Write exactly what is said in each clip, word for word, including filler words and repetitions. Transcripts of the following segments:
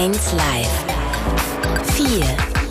eins Live. vier.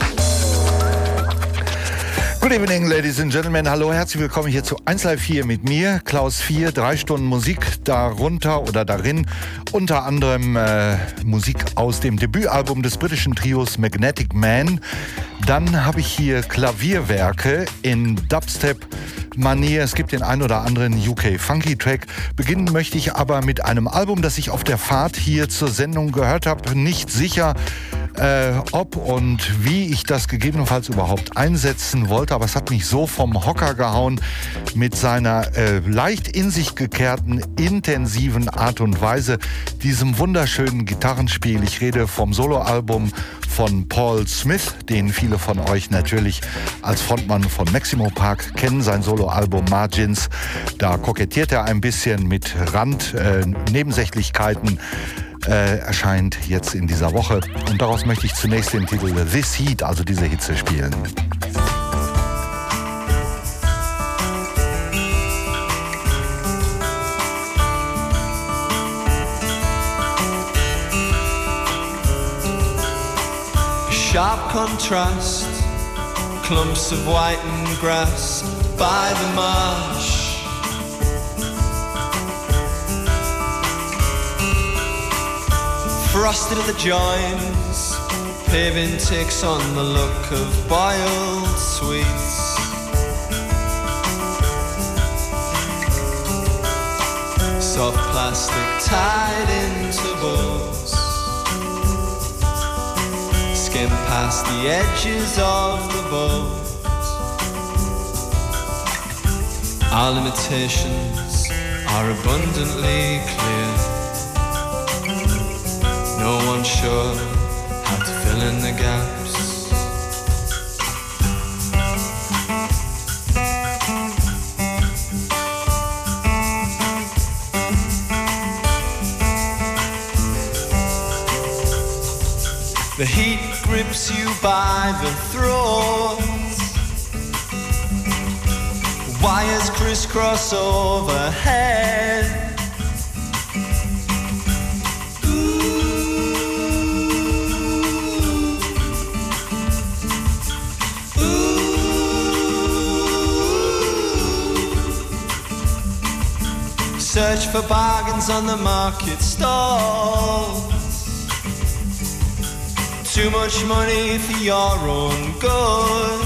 Good evening, ladies and gentlemen. Hallo, herzlich willkommen hier zu eins Live vier mit mir, Klaus vier. Drei Stunden Musik darunter oder darin. Unter anderem äh, Musik aus dem Debütalbum des britischen Trios Magnetic Man. Dann habe ich hier Klavierwerke in Dubstep-Manier. Es gibt den ein oder anderen U K-Funky-Track. Beginnen möchte ich aber mit einem Album, das ich auf der Fahrt hier zur Sendung gehört habe. Nicht sicher, Äh, ob und wie ich das gegebenenfalls überhaupt einsetzen wollte, aber es hat mich so vom Hocker gehauen mit seiner äh, leicht in sich gekehrten, intensiven Art und Weise, diesem wunderschönen Gitarrenspiel. Ich rede vom Soloalbum von Paul Smith, den viele von euch natürlich als Frontmann von Maximo Park kennen, sein Soloalbum Margins. Da kokettiert er ein bisschen mit Rand, äh, Nebensächlichkeiten. Äh, erscheint jetzt in dieser Woche. Und daraus möchte ich zunächst den Titel This Heat, also diese Hitze, spielen. Sharp contrast, clumps of whitened grass by the marsh. Frosted at the joins, paving takes on the look of boiled sweets. Soft plastic tied into bows, skim past the edges of the boat. Our limitations are abundantly clear. No one's sure how to fill in the gaps. The heat grips you by the throat. Wires crisscross overhead. Search for bargains on the market stalls. Too much money for your own good.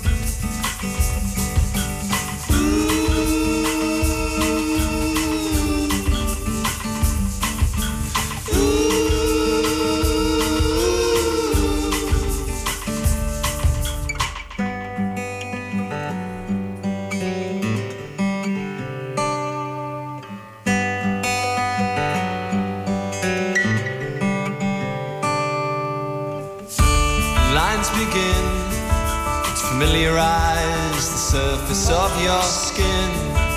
Familiarize the surface of your skin.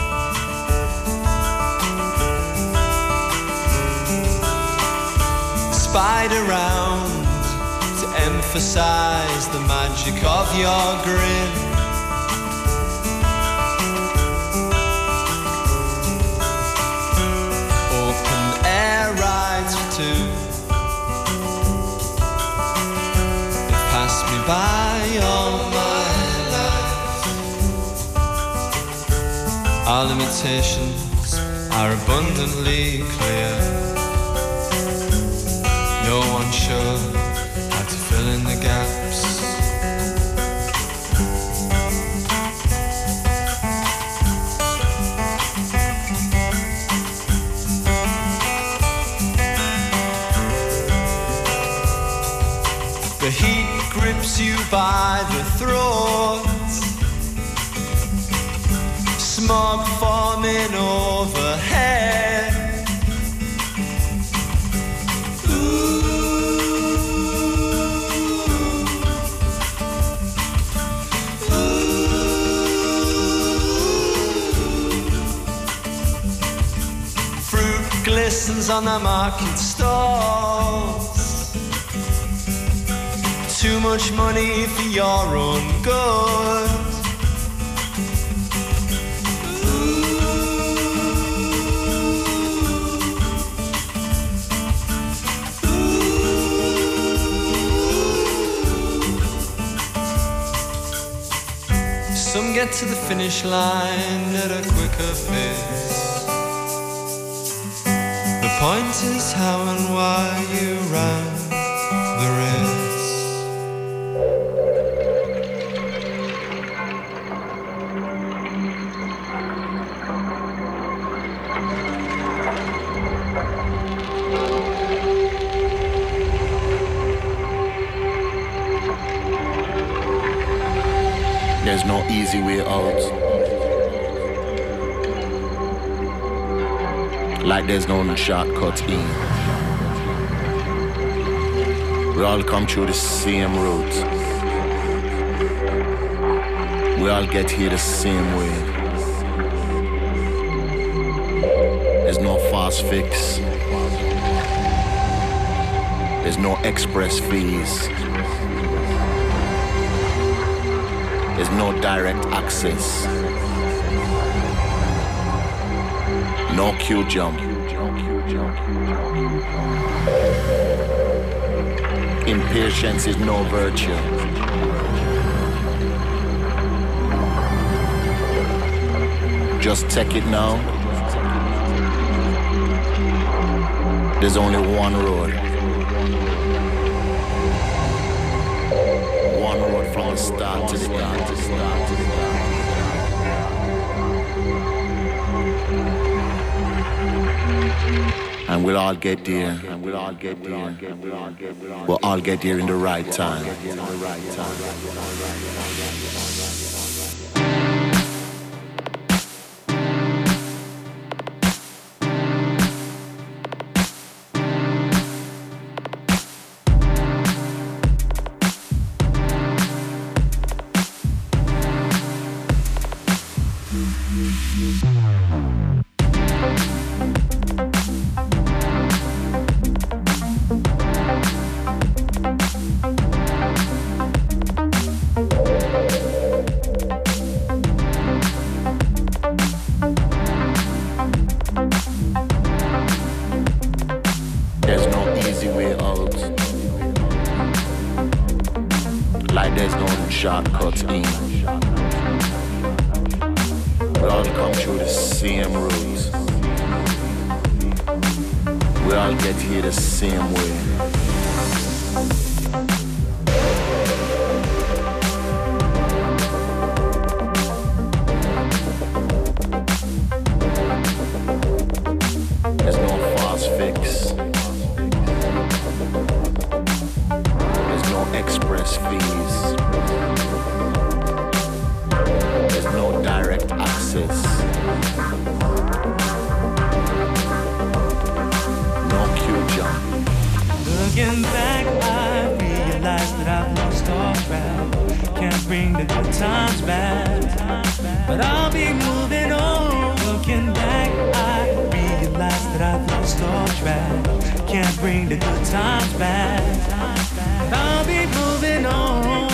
Spider round to emphasize the magic of your grin. Open air rides for two. It passed me by all my Our limitations are abundantly clear. No one's sure how to fill in the gaps. The heat grips you by the throat. Smog forming overhead. Ooh. Ooh. Fruit glistens on the market stalls. Too much money for your own good. Ooh. to the finish line at a quicker pace. The point is how and why you run the race. There's no easy way out. Like there's no shortcut in. We all come through the same route. We all get here the same way. There's no fast fix. There's no express fees. There's no direct access. No queue jump. Impatience is no virtue. Just take it now. There's only one road. One road from the start to the start to start to start. And we'll all get there. And we'll all get there. We'll all get there in the right time. Shortcuts in. We all come through the same route. We all get here the same way. There's no fast fix. There's no express fees. No direct access. No queue jump. Looking back, I realized that I've lost all track. Can't bring the good times back, but I'll be moving on. Looking back, I realized that I've lost all track. Can't bring the good times back, but I'll be moving on.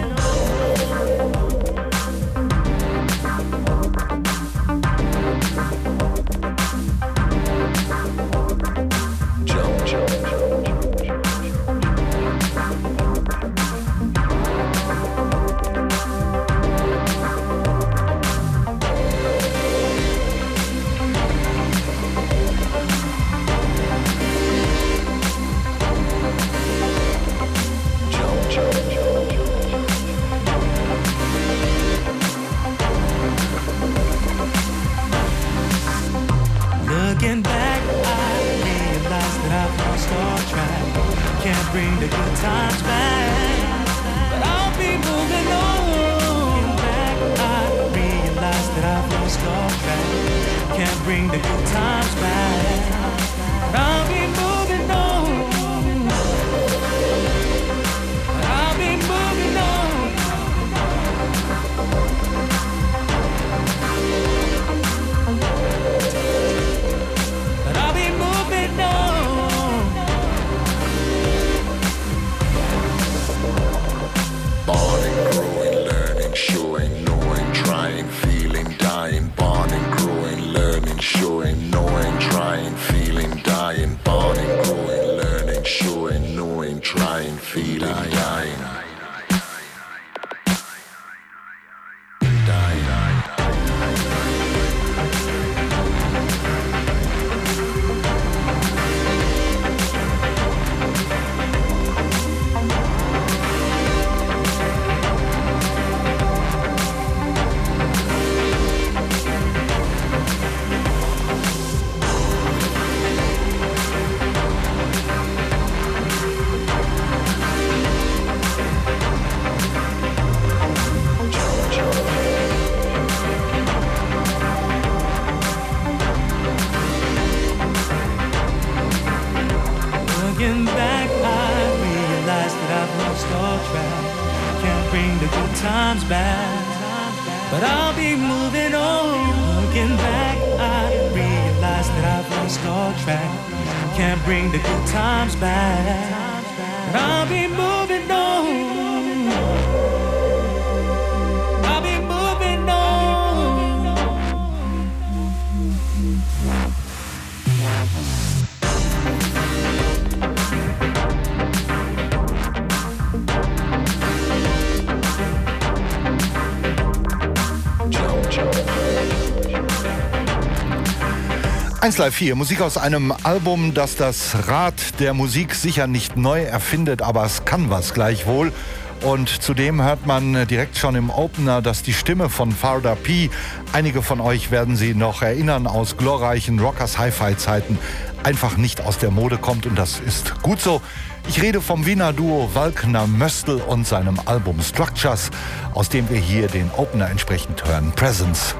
Looking back, I realized that I've lost all track. Can't bring the good times back, but I'll be moving on. Looking back, I realized that I've lost all track. Can't bring the good times back, but I'll be moving on. But I'll be moving on. Showing, knowing, trying, feeling, dying, born and growing, learning, showing, knowing, trying, feeling, dying, dying, dying. Looking back, I realize that I've lost all track. Can't bring the good times back, but I'll be moving on. Looking back, I realize that I've lost all track. Can't bring the good times back, but I'll be moving on. I'll be moving on. eins Live vier, Musik aus einem Album, das das Rad der Musik sicher nicht neu erfindet, aber es kann was gleichwohl. Und zudem hört man direkt schon im Opener, dass die Stimme von Farda P, einige von euch werden sie noch erinnern aus glorreichen Rockers Hi-Fi-Zeiten, einfach nicht aus der Mode kommt und das ist gut so. Ich rede vom Wiener Duo Walkner-Möstl und seinem Album Structures, aus dem wir hier den Opener entsprechend hören, Presence.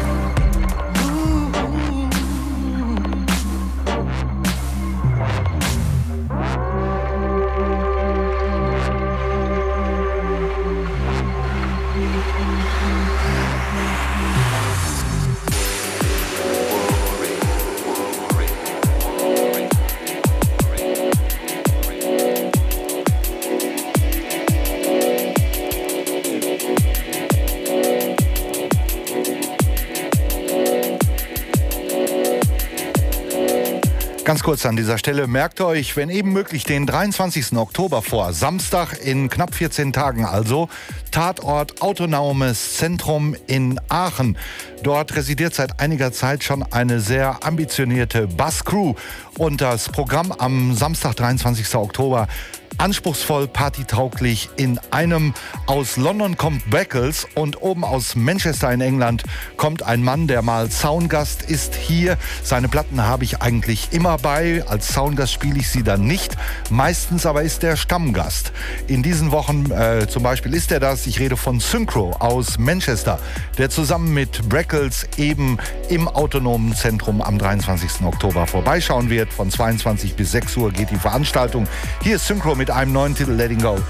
Ganz kurz an dieser Stelle, merkt euch, wenn eben möglich, den dreiundzwanzigsten Oktober vor, Samstag in knapp vierzehn Tagen also, Tatort Autonomes Zentrum in Aachen. Dort residiert seit einiger Zeit schon eine sehr ambitionierte Basscrew und das Programm am Samstag, dreiundzwanzigsten Oktober, anspruchsvoll, partytauglich in einem. Aus London kommt Beckles und oben aus Manchester in England kommt ein Mann, der mal Soundgast ist hier. Seine Platten habe ich eigentlich immer bei. Als Soundgast spiele ich sie dann nicht. Meistens aber ist er Stammgast. In diesen Wochen äh, zum Beispiel ist er das. Ich rede von Synchro aus Manchester, der zusammen mit Beckles eben im Autonomen Zentrum am dreiundzwanzigsten Oktober vorbeischauen wird. Von zweiundzwanzig bis sechs Uhr geht die Veranstaltung. Hier ist Synchro mit einem neuen Titel, Letting Go.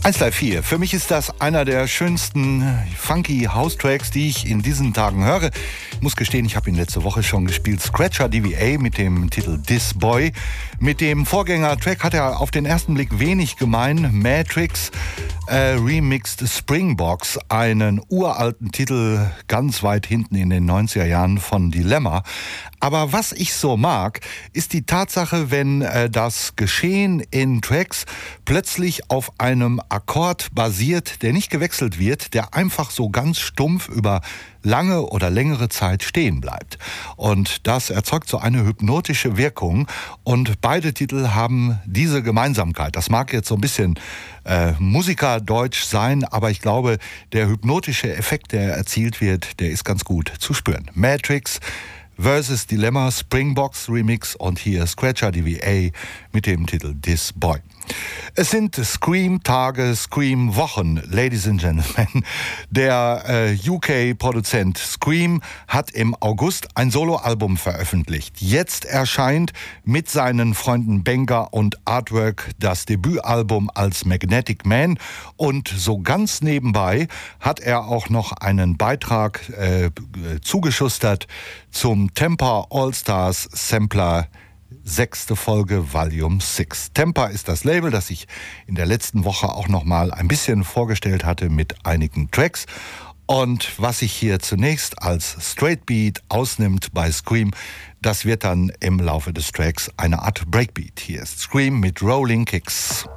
eins Live vier. Für mich ist das einer der schönsten funky House-Tracks, die ich in diesen Tagen höre. Ich muss gestehen, ich habe ihn letzte Woche schon gespielt. Scratcha D V A mit dem Titel This Boy. Mit dem Vorgänger-Track hat er auf den ersten Blick wenig gemein. Matrix äh, Remixed Springbox, einen uralten Titel ganz weit hinten in den neunziger Jahren von Dilemma. Aber was ich so mag, ist die Tatsache, wenn äh, das Geschehen in Tracks plötzlich auf einem Akkord basiert, der nicht gewechselt wird, der einfach so ganz stumpf über lange oder längere Zeit stehen bleibt. Und das erzeugt so eine hypnotische Wirkung. Und beide Titel haben diese Gemeinsamkeit. Das mag jetzt so ein bisschen äh, Musikerdeutsch sein, aber ich glaube, der hypnotische Effekt, der erzielt wird, der ist ganz gut zu spüren. Matrix versus Dilemma, Springbox Remix und hier Scratcha D V A mit dem Titel This Boy. Es sind Scream-Tage, Scream-Wochen, Ladies and Gentlemen. Der äh, U K-Produzent Scream hat im August ein Soloalbum veröffentlicht. Jetzt erscheint mit seinen Freunden Benga und Artwork das Debütalbum als Magnetic Man. Und so ganz nebenbei hat er auch noch einen Beitrag äh, zugeschustert zum Tempa All-Stars Sampler sechste Folge Volume sechs. Tempa ist das Label, das ich in der letzten Woche auch noch mal ein bisschen vorgestellt hatte mit einigen Tracks. Und was sich hier zunächst als Straight Beat ausnimmt bei Scream, das wird dann im Laufe des Tracks eine Art Breakbeat. Hier ist Scream mit Rolling Kicks.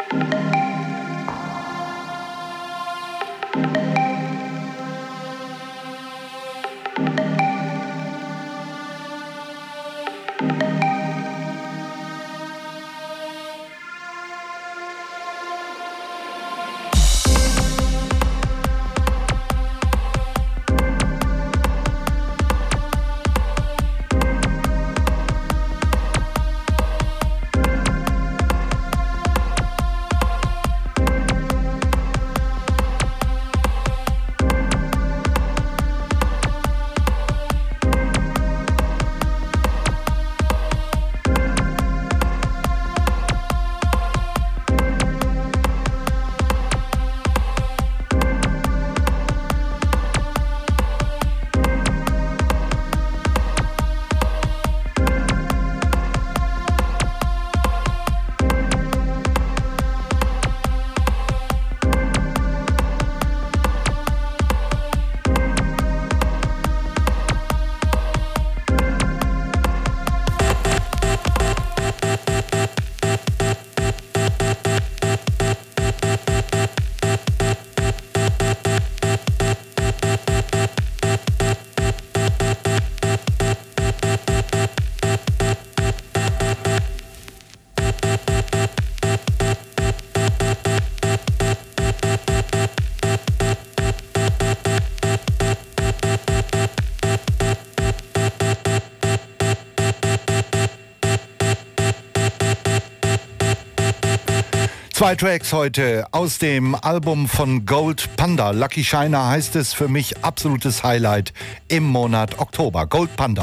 Zwei Tracks heute aus dem Album von Gold Panda. Lucky Shiner heißt es, für mich absolutes Highlight im Monat Oktober. Gold Panda.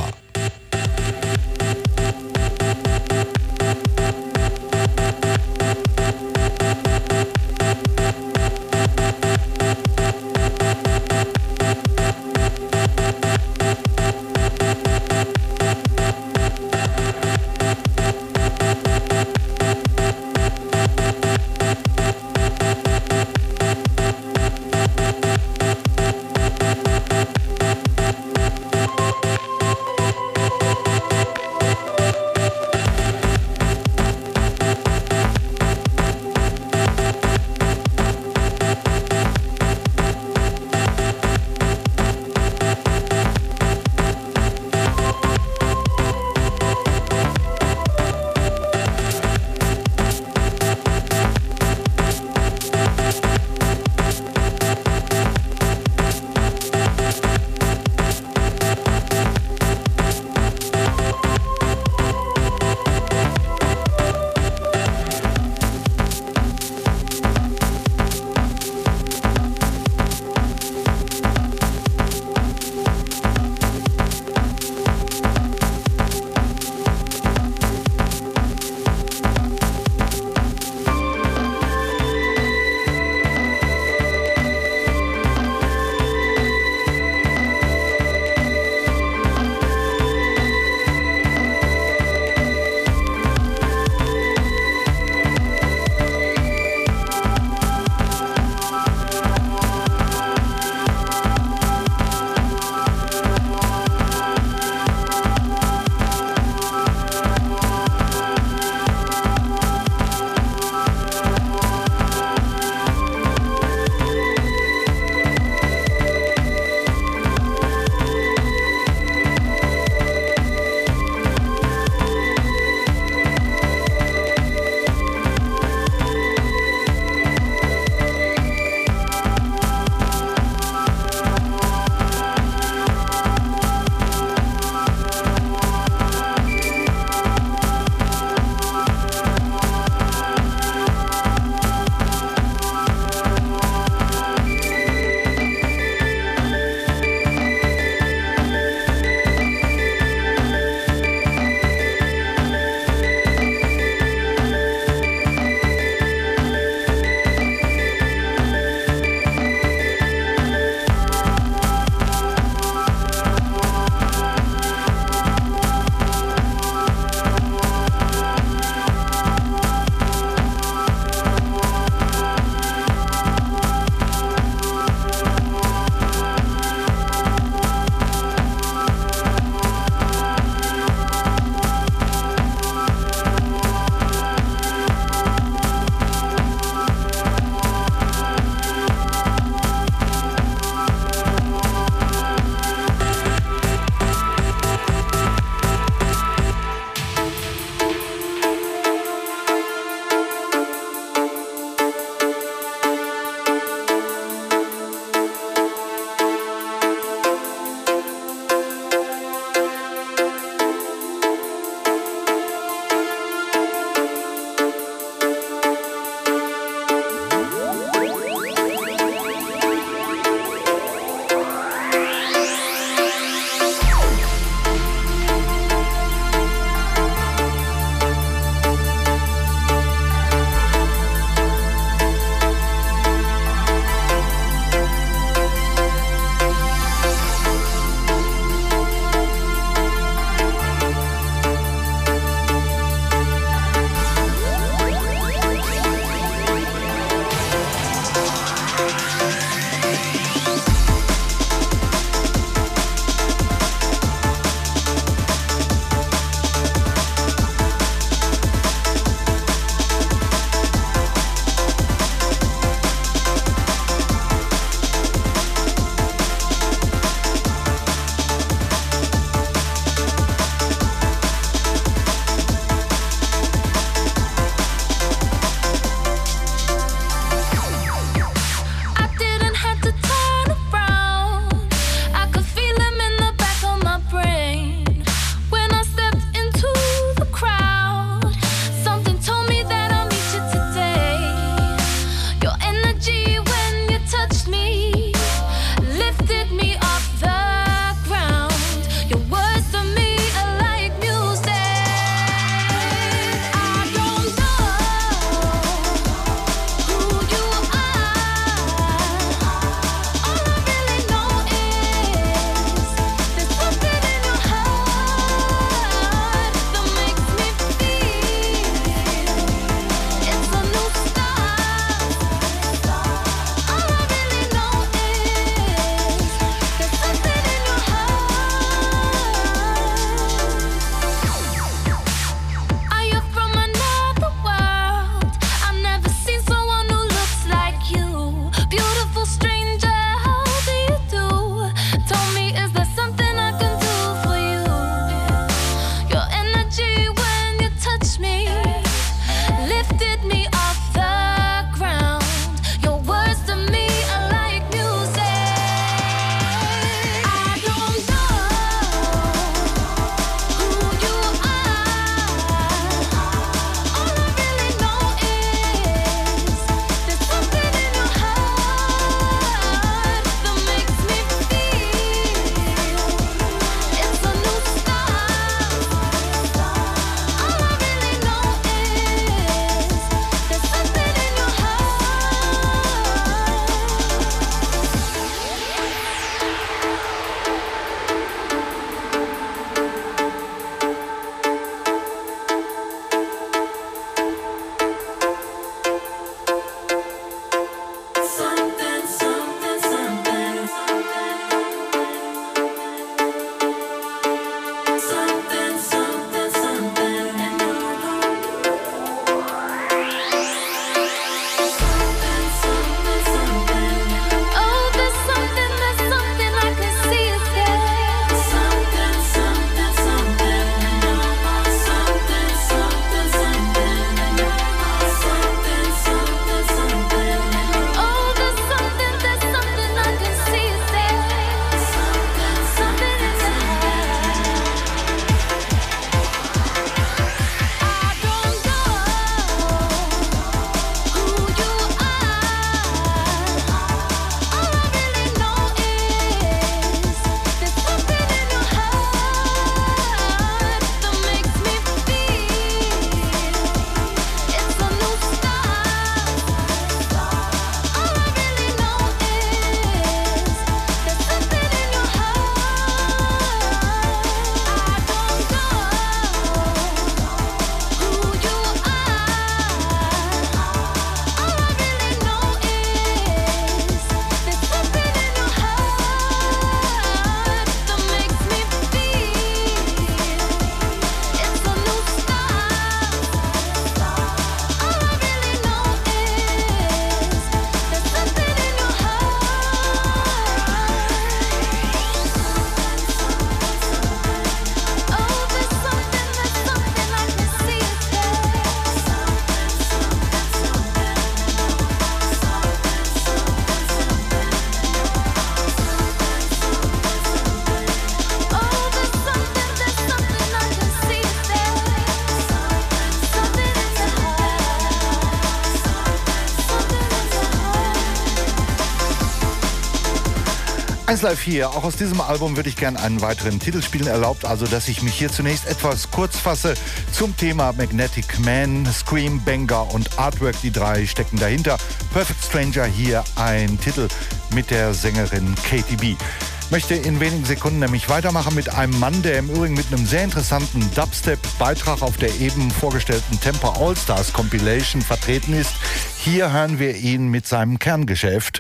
eins Live vier, auch aus diesem Album würde ich gerne einen weiteren Titel spielen. Erlaubt also, dass ich mich hier zunächst etwas kurz fasse zum Thema Magnetic Man, Scream, Banger und Artwork. Die drei stecken dahinter. Perfect Stranger, hier ein Titel mit der Sängerin Katy B. Möchte in wenigen Sekunden nämlich weitermachen mit einem Mann, der im Übrigen mit einem sehr interessanten Dubstep-Beitrag auf der eben vorgestellten Tempo All-Stars Compilation vertreten ist. Hier hören wir ihn mit seinem Kerngeschäft.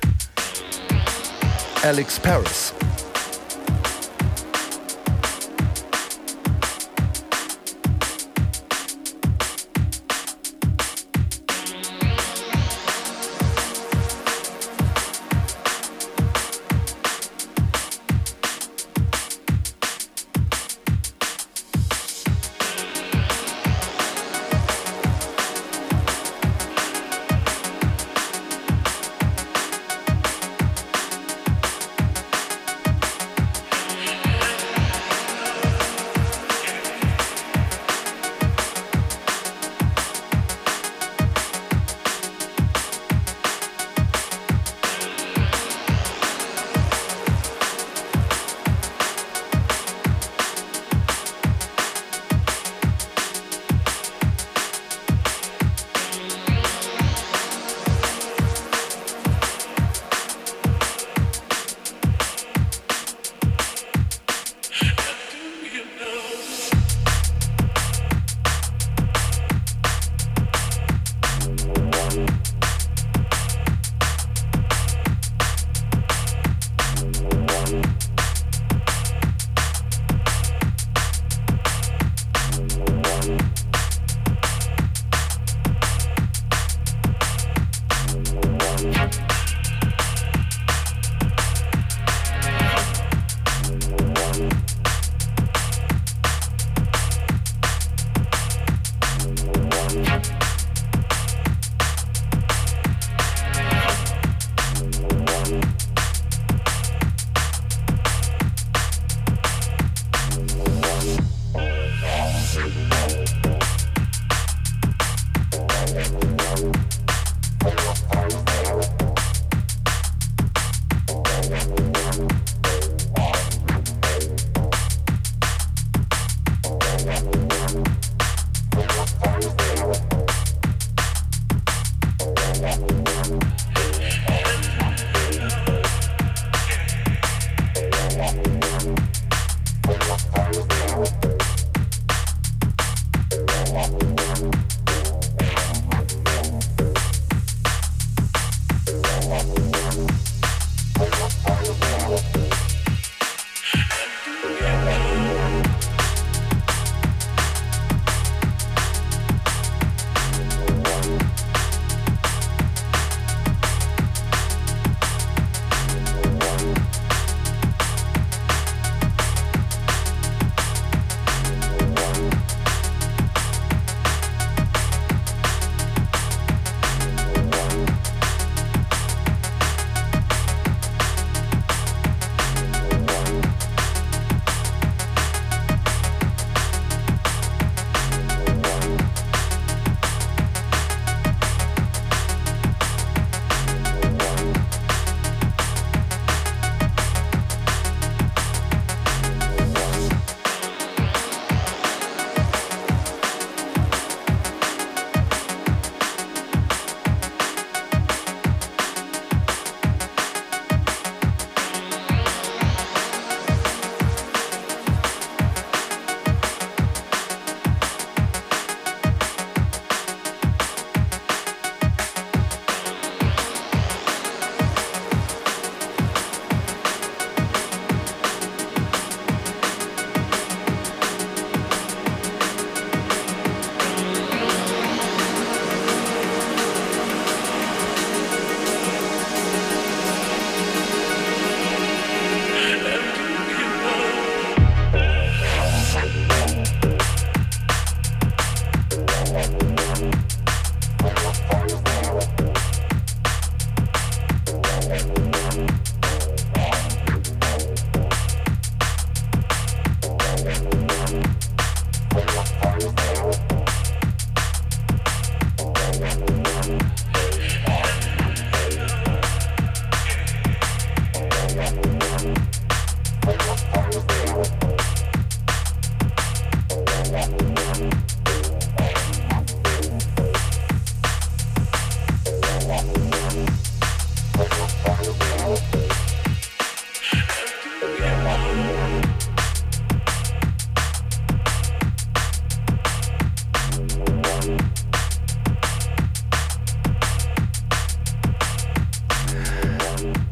Alex Paris.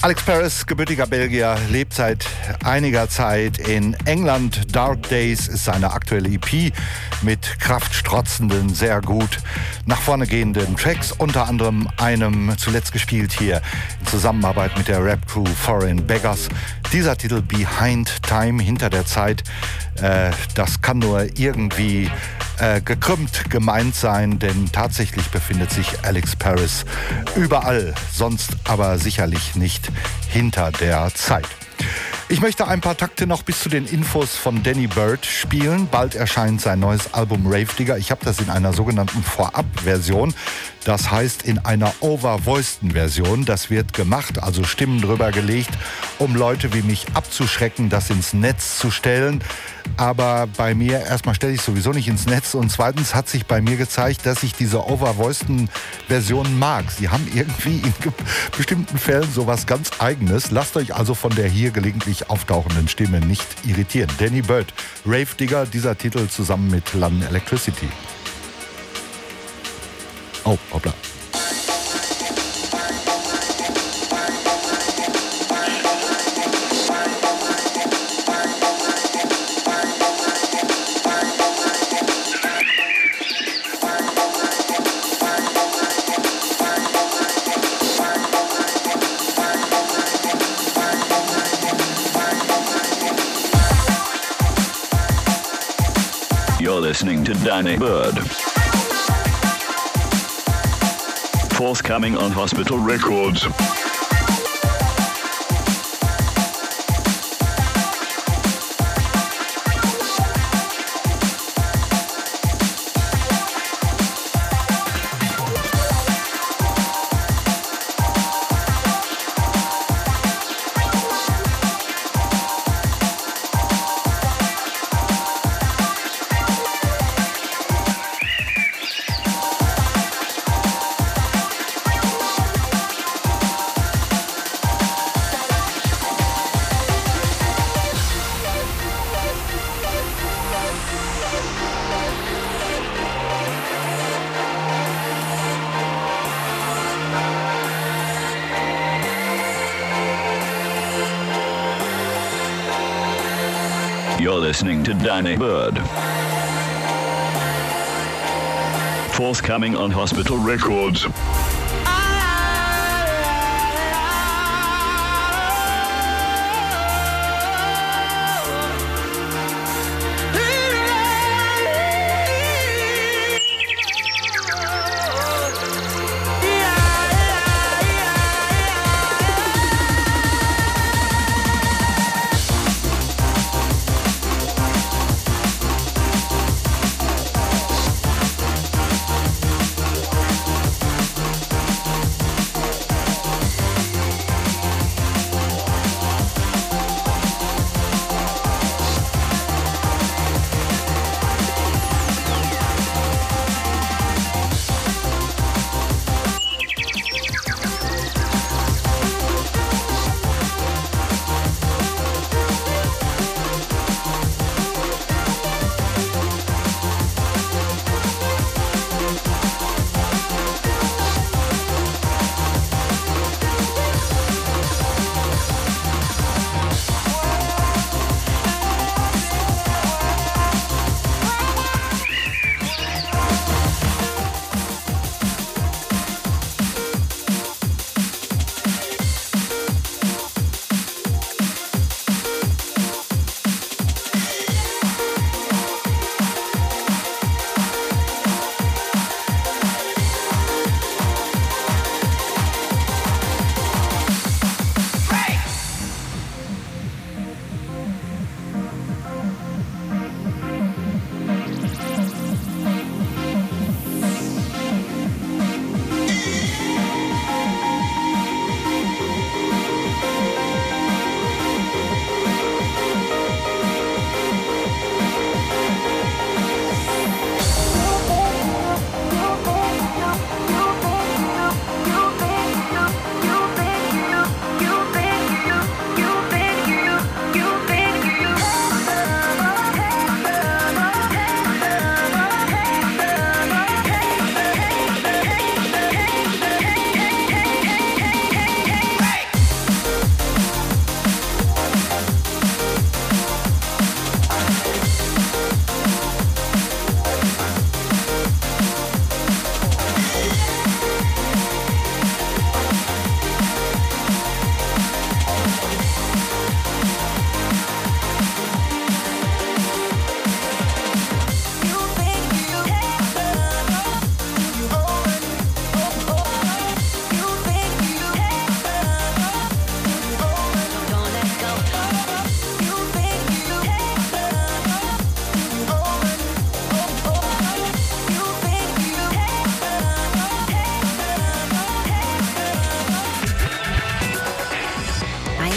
Alex Paris, gebürtiger Belgier, lebt seit einiger Zeit in England. Dark Days ist seine aktuelle E P mit kraftstrotzenden, sehr gut nach vorne gehenden Tracks, unter anderem einem zuletzt gespielt hier in Zusammenarbeit mit der Rap-Crew Foreign Beggars. Dieser Titel Behind Time, hinter der Zeit, äh, das kann nur irgendwie äh, gekrümmt gemeint sein, denn tatsächlich befindet sich Alex Paris überall, sonst aber sicherlich nicht hinter der Zeit. Ich möchte ein paar Takte noch bis zu den Infos von Danny Byrd spielen. Bald erscheint sein neues Album Rave Digger. Ich habe das in einer sogenannten Vorab-Version. Das heißt in einer overvoiceden Version. Das wird gemacht, also Stimmen drüber gelegt, um Leute wie mich abzuschrecken, das ins Netz zu stellen. Aber bei mir, erstmal stelle ich sowieso nicht ins Netz und zweitens hat sich bei mir gezeigt, dass ich diese overvoiceden Versionen mag. Sie haben irgendwie in bestimmten Fällen sowas ganz Eigenes. Lasst euch also von der hier gelegentlich auftauchenden Stimme nicht irritieren. Danny Byrd, Rave Digger, dieser Titel zusammen mit London Electricity. Oh, hoppla. You're listening to Danny Byrd. Forthcoming on Hospital Records. You're listening to Danny Byrd. Forthcoming on Hospital Records.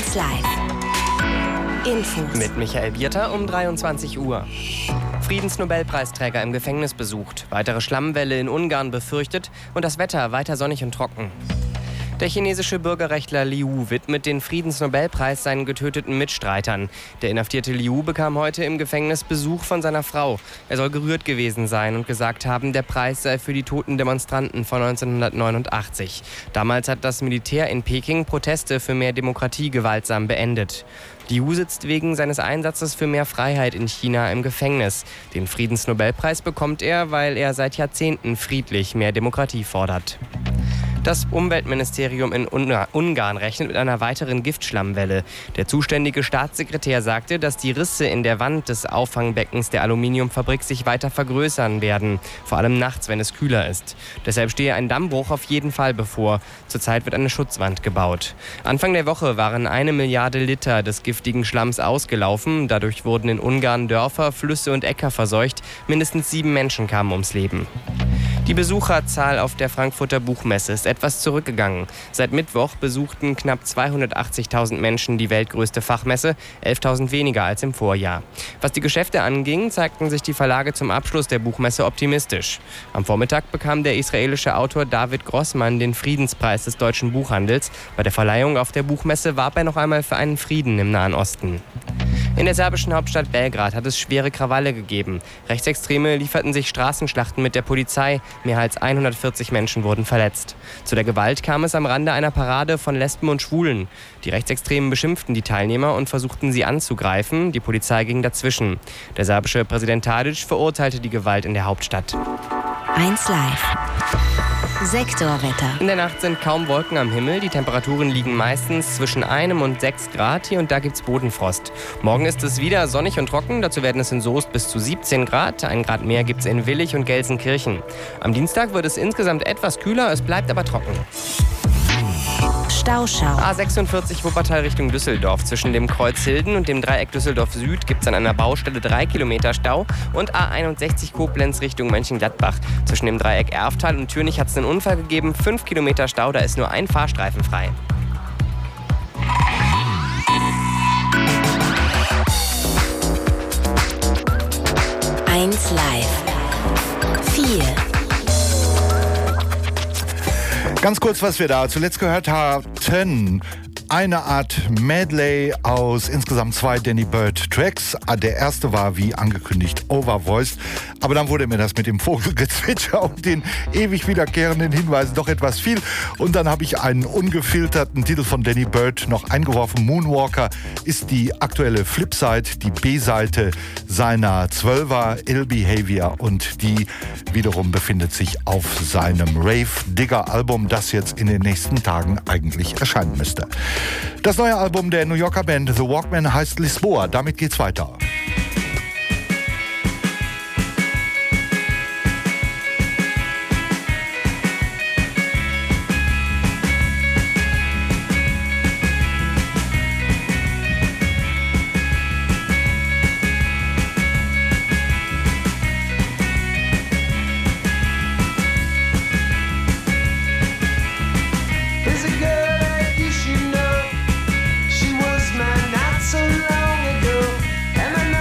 eins Live. Infos. Mit Michael Bierter um dreiundzwanzig Uhr. Friedensnobelpreisträger im Gefängnis besucht, weitere Schlammwelle in Ungarn befürchtet und das Wetter weiter sonnig und trocken. Der chinesische Bürgerrechtler Liu widmet den Friedensnobelpreis seinen getöteten Mitstreitern. Der inhaftierte Liu bekam heute im Gefängnis Besuch von seiner Frau. Er soll gerührt gewesen sein und gesagt haben, der Preis sei für die toten Demonstranten von neunzehnhundertneunundachtzig. Damals hat das Militär in Peking Proteste für mehr Demokratie gewaltsam beendet. Liu sitzt wegen seines Einsatzes für mehr Freiheit in China im Gefängnis. Den Friedensnobelpreis bekommt er, weil er seit Jahrzehnten friedlich mehr Demokratie fordert. Das Umweltministerium in Ungarn rechnet mit einer weiteren Giftschlammwelle. Der zuständige Staatssekretär sagte, dass die Risse in der Wand des Auffangbeckens der Aluminiumfabrik sich weiter vergrößern werden, vor allem nachts, wenn es kühler ist. Deshalb stehe ein Dammbruch auf jeden Fall bevor. Zurzeit wird eine Schutzwand gebaut. Anfang der Woche waren eine Milliarde Liter des giftigen Schlamms ausgelaufen. Dadurch wurden in Ungarn Dörfer, Flüsse und Äcker verseucht. Mindestens sieben Menschen kamen ums Leben. Die Besucherzahl auf der Frankfurter Buchmesse ist etwas zurückgegangen. Seit Mittwoch besuchten knapp zweihundertachtzigtausend Menschen die weltgrößte Fachmesse, elftausend weniger als im Vorjahr. Was die Geschäfte anging, zeigten sich die Verlage zum Abschluss der Buchmesse optimistisch. Am Vormittag bekam der israelische Autor David Grossman den Friedenspreis des deutschen Buchhandels. Bei der Verleihung auf der Buchmesse warb er noch einmal für einen Frieden im Nahen Osten. In der serbischen Hauptstadt Belgrad hat es schwere Krawalle gegeben. Rechtsextreme lieferten sich Straßenschlachten mit der Polizei. Mehr als hundertvierzig Menschen wurden verletzt. Zu der Gewalt kam es am Rande einer Parade von Lesben und Schwulen. Die Rechtsextremen beschimpften die Teilnehmer und versuchten sie anzugreifen. Die Polizei ging dazwischen. Der serbische Präsident Tadić verurteilte die Gewalt in der Hauptstadt. eins Live. Sektorwetter. In der Nacht sind kaum Wolken am Himmel. Die Temperaturen liegen meistens zwischen einem und sechs Grad. Hier und da gibt's Bodenfrost. Morgen ist es wieder sonnig und trocken. Dazu werden es in Soest bis zu siebzehn Grad. Ein Grad mehr gibt's in Willich und Gelsenkirchen. Am Dienstag wird es insgesamt etwas kühler. Es bleibt aber trocken. Stauschau. A sechsundvierzig Wuppertal Richtung Düsseldorf. Zwischen dem Kreuz Hilden und dem Dreieck Düsseldorf Süd gibt es an einer Baustelle drei Kilometer Stau. Und A einundsechzig Koblenz Richtung Mönchengladbach. Zwischen dem Dreieck Erftal und Türnich hat es einen Unfall gegeben. fünf Kilometer Stau, da ist nur ein Fahrstreifen frei. eins Live. vier. Ganz kurz, was wir da zuletzt gehört hatten. Eine Art Medley aus insgesamt zwei Danny Byrd Tracks. Der erste war, wie angekündigt, overvoiced. Aber dann wurde mir das mit dem Vogelgezwitscher und den ewig wiederkehrenden Hinweisen doch etwas viel. Und dann habe ich einen ungefilterten Titel von Danny Byrd noch eingeworfen. Moonwalker ist die aktuelle Flipside, die B-Seite seiner Zwölfer Ill Behavior. Und die wiederum befindet sich auf seinem Rave Digger Album, das jetzt in den nächsten Tagen eigentlich erscheinen müsste. Das neue Album der New Yorker Band The Walkmen heißt Lisboa. Damit geht's weiter. And I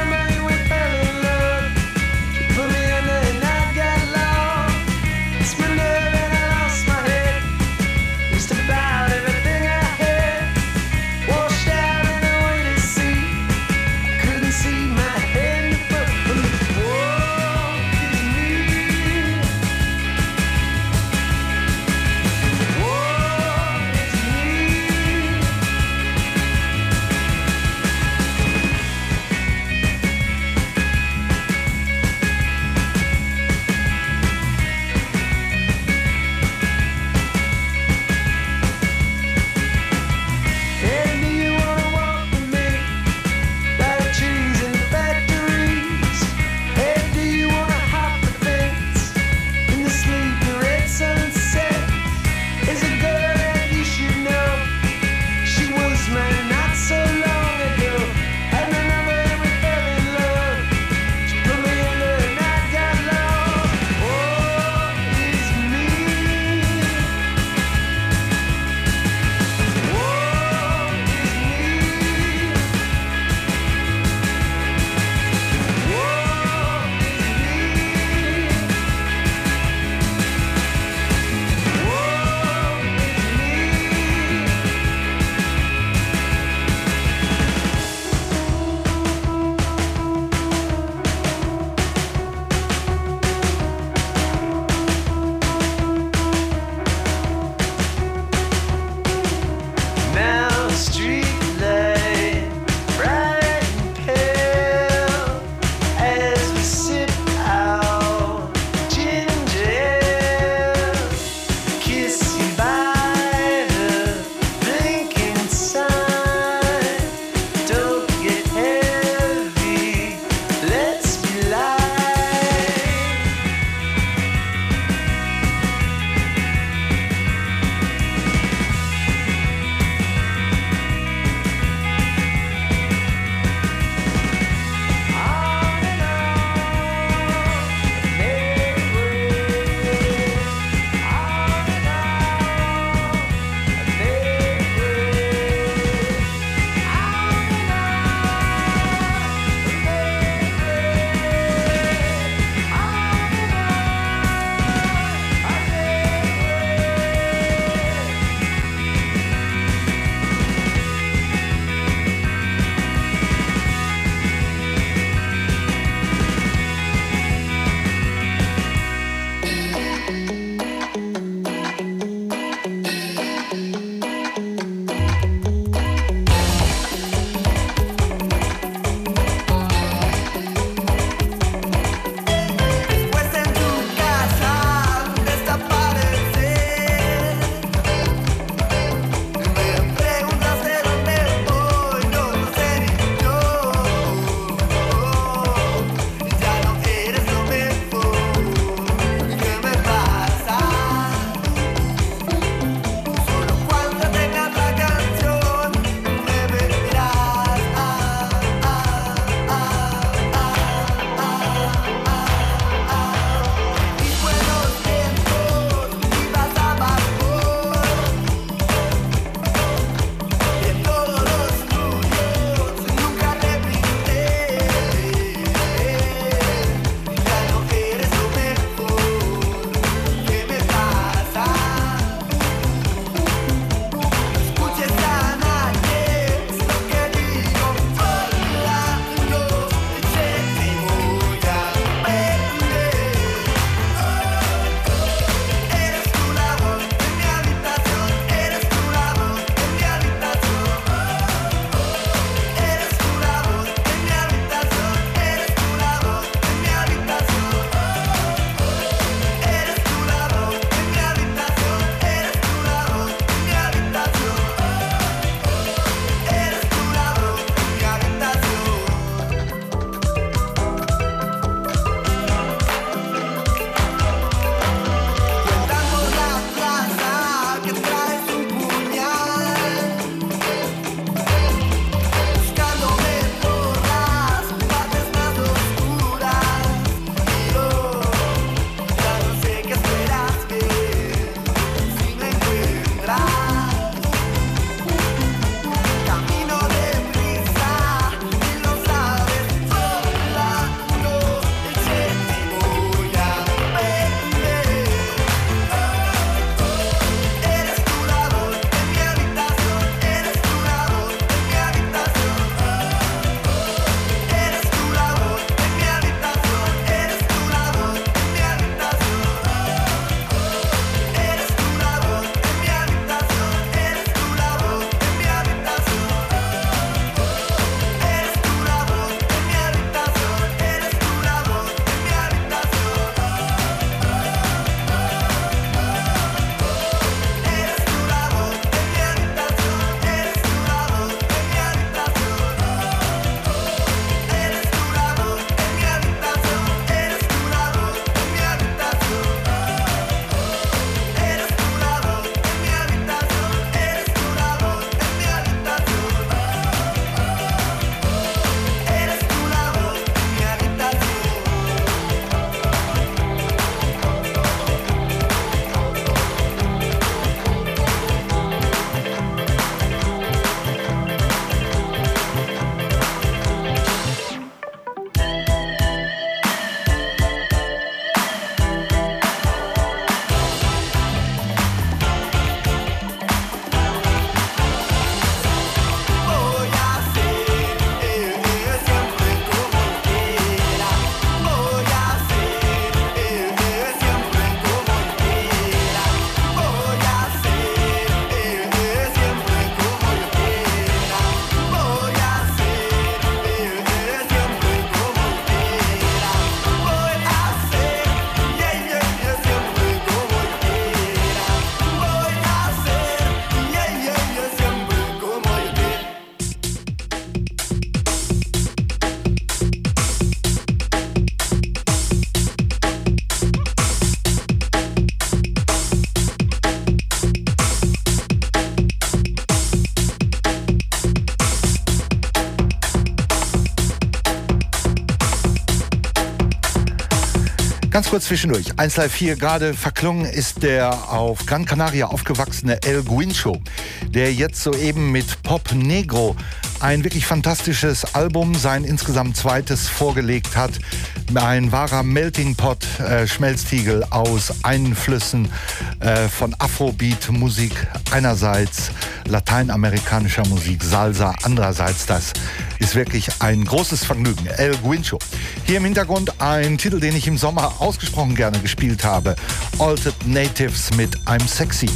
Ganz kurz zwischendurch. eins Live vier gerade verklungen ist der auf Gran Canaria aufgewachsene El Guincho, der jetzt soeben mit Pop Negro ein wirklich fantastisches Album, sein insgesamt zweites, vorgelegt hat. Ein wahrer Melting Pot, äh, Schmelztiegel aus Einflüssen äh, von Afrobeat-Musik einerseits, lateinamerikanischer Musik, Salsa andererseits. Das ist wirklich ein großes Vergnügen. El Guincho. Hier im Hintergrund ein Titel, den ich im Sommer ausgesprochen gerne gespielt habe. Altered Natives mit I'm Sexy.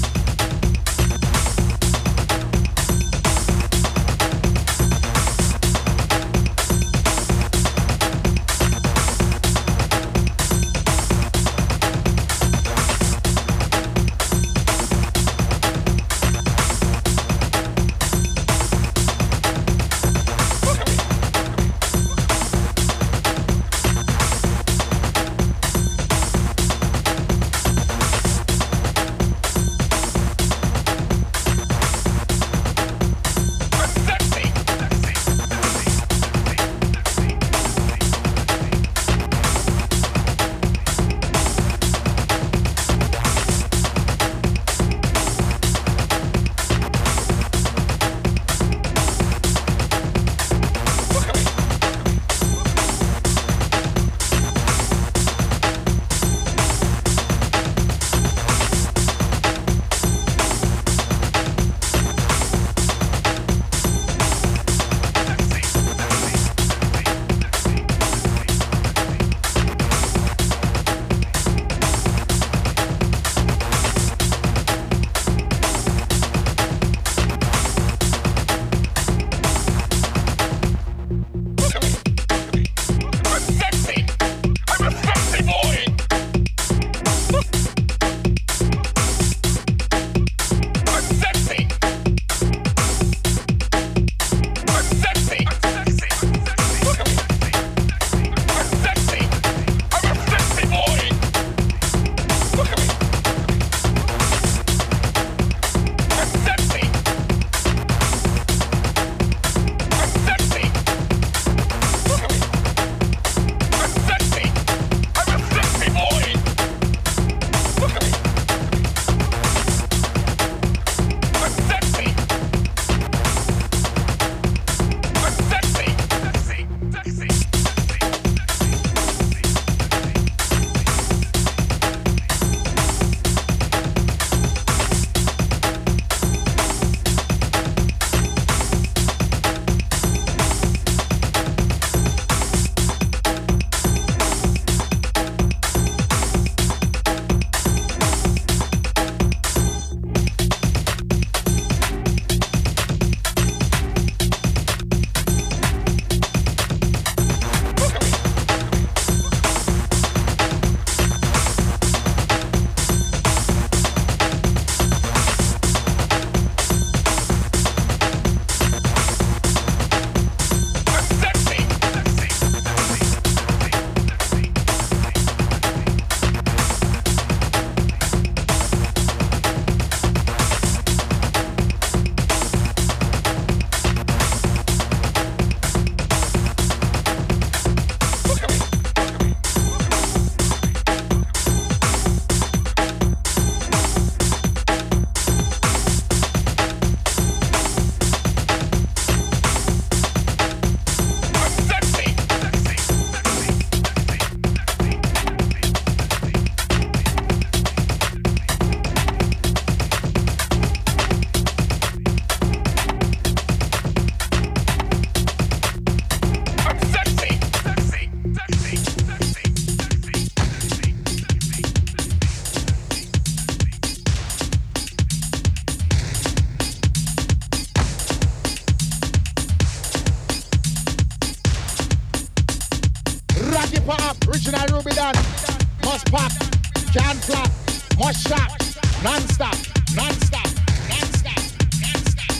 Must pop, can flop, must shop, non-stop, non-stop, non-stop, non-stop,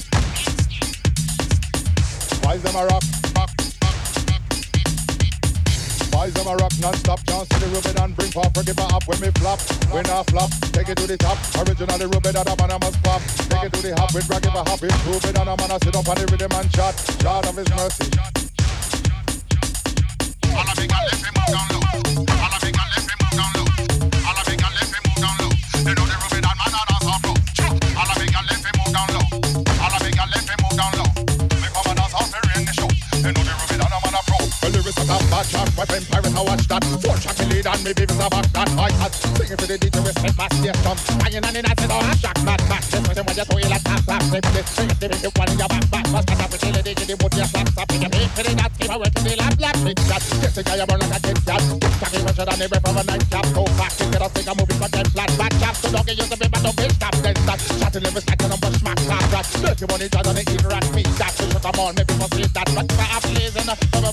non-stop. Boys them a rock, rock, rock, rock. Boys them a rock non-stop, chance to the Ruben and bring pop, give it up when we flop, we not flop, take it to the top. Originally Ruben that a man a must pop, take it to the hop, with drag give a hop, with Ruben and a man a sit up on the rhythm and shot, shot of his mercy. All of me got left him down low, all of me got left him down low. my friend pirate, I watch that. Four shot me lead and me beavis a back that. I had singing for the D J with set my station. Hanging on the night and I shock mad back. This was when you told you like tap tap. They put this thing, they make it one in your back back. Was cut up with the lady, they put your slap slap. You pay for the nuts, keep a work in the lap lap. Big shot, this the guy you burn like a dead cat. Cocky measure than every from a night cap. Go back, you get a thing, I'm moving for dead flat. Bad chap, so don't get used to me, but don't be stop. Then stop, shot in every stack and I'm smack clap rat. Dirty money, judge on the eat rat meat. That to shut them all, maybe for see that. But if I have blazing,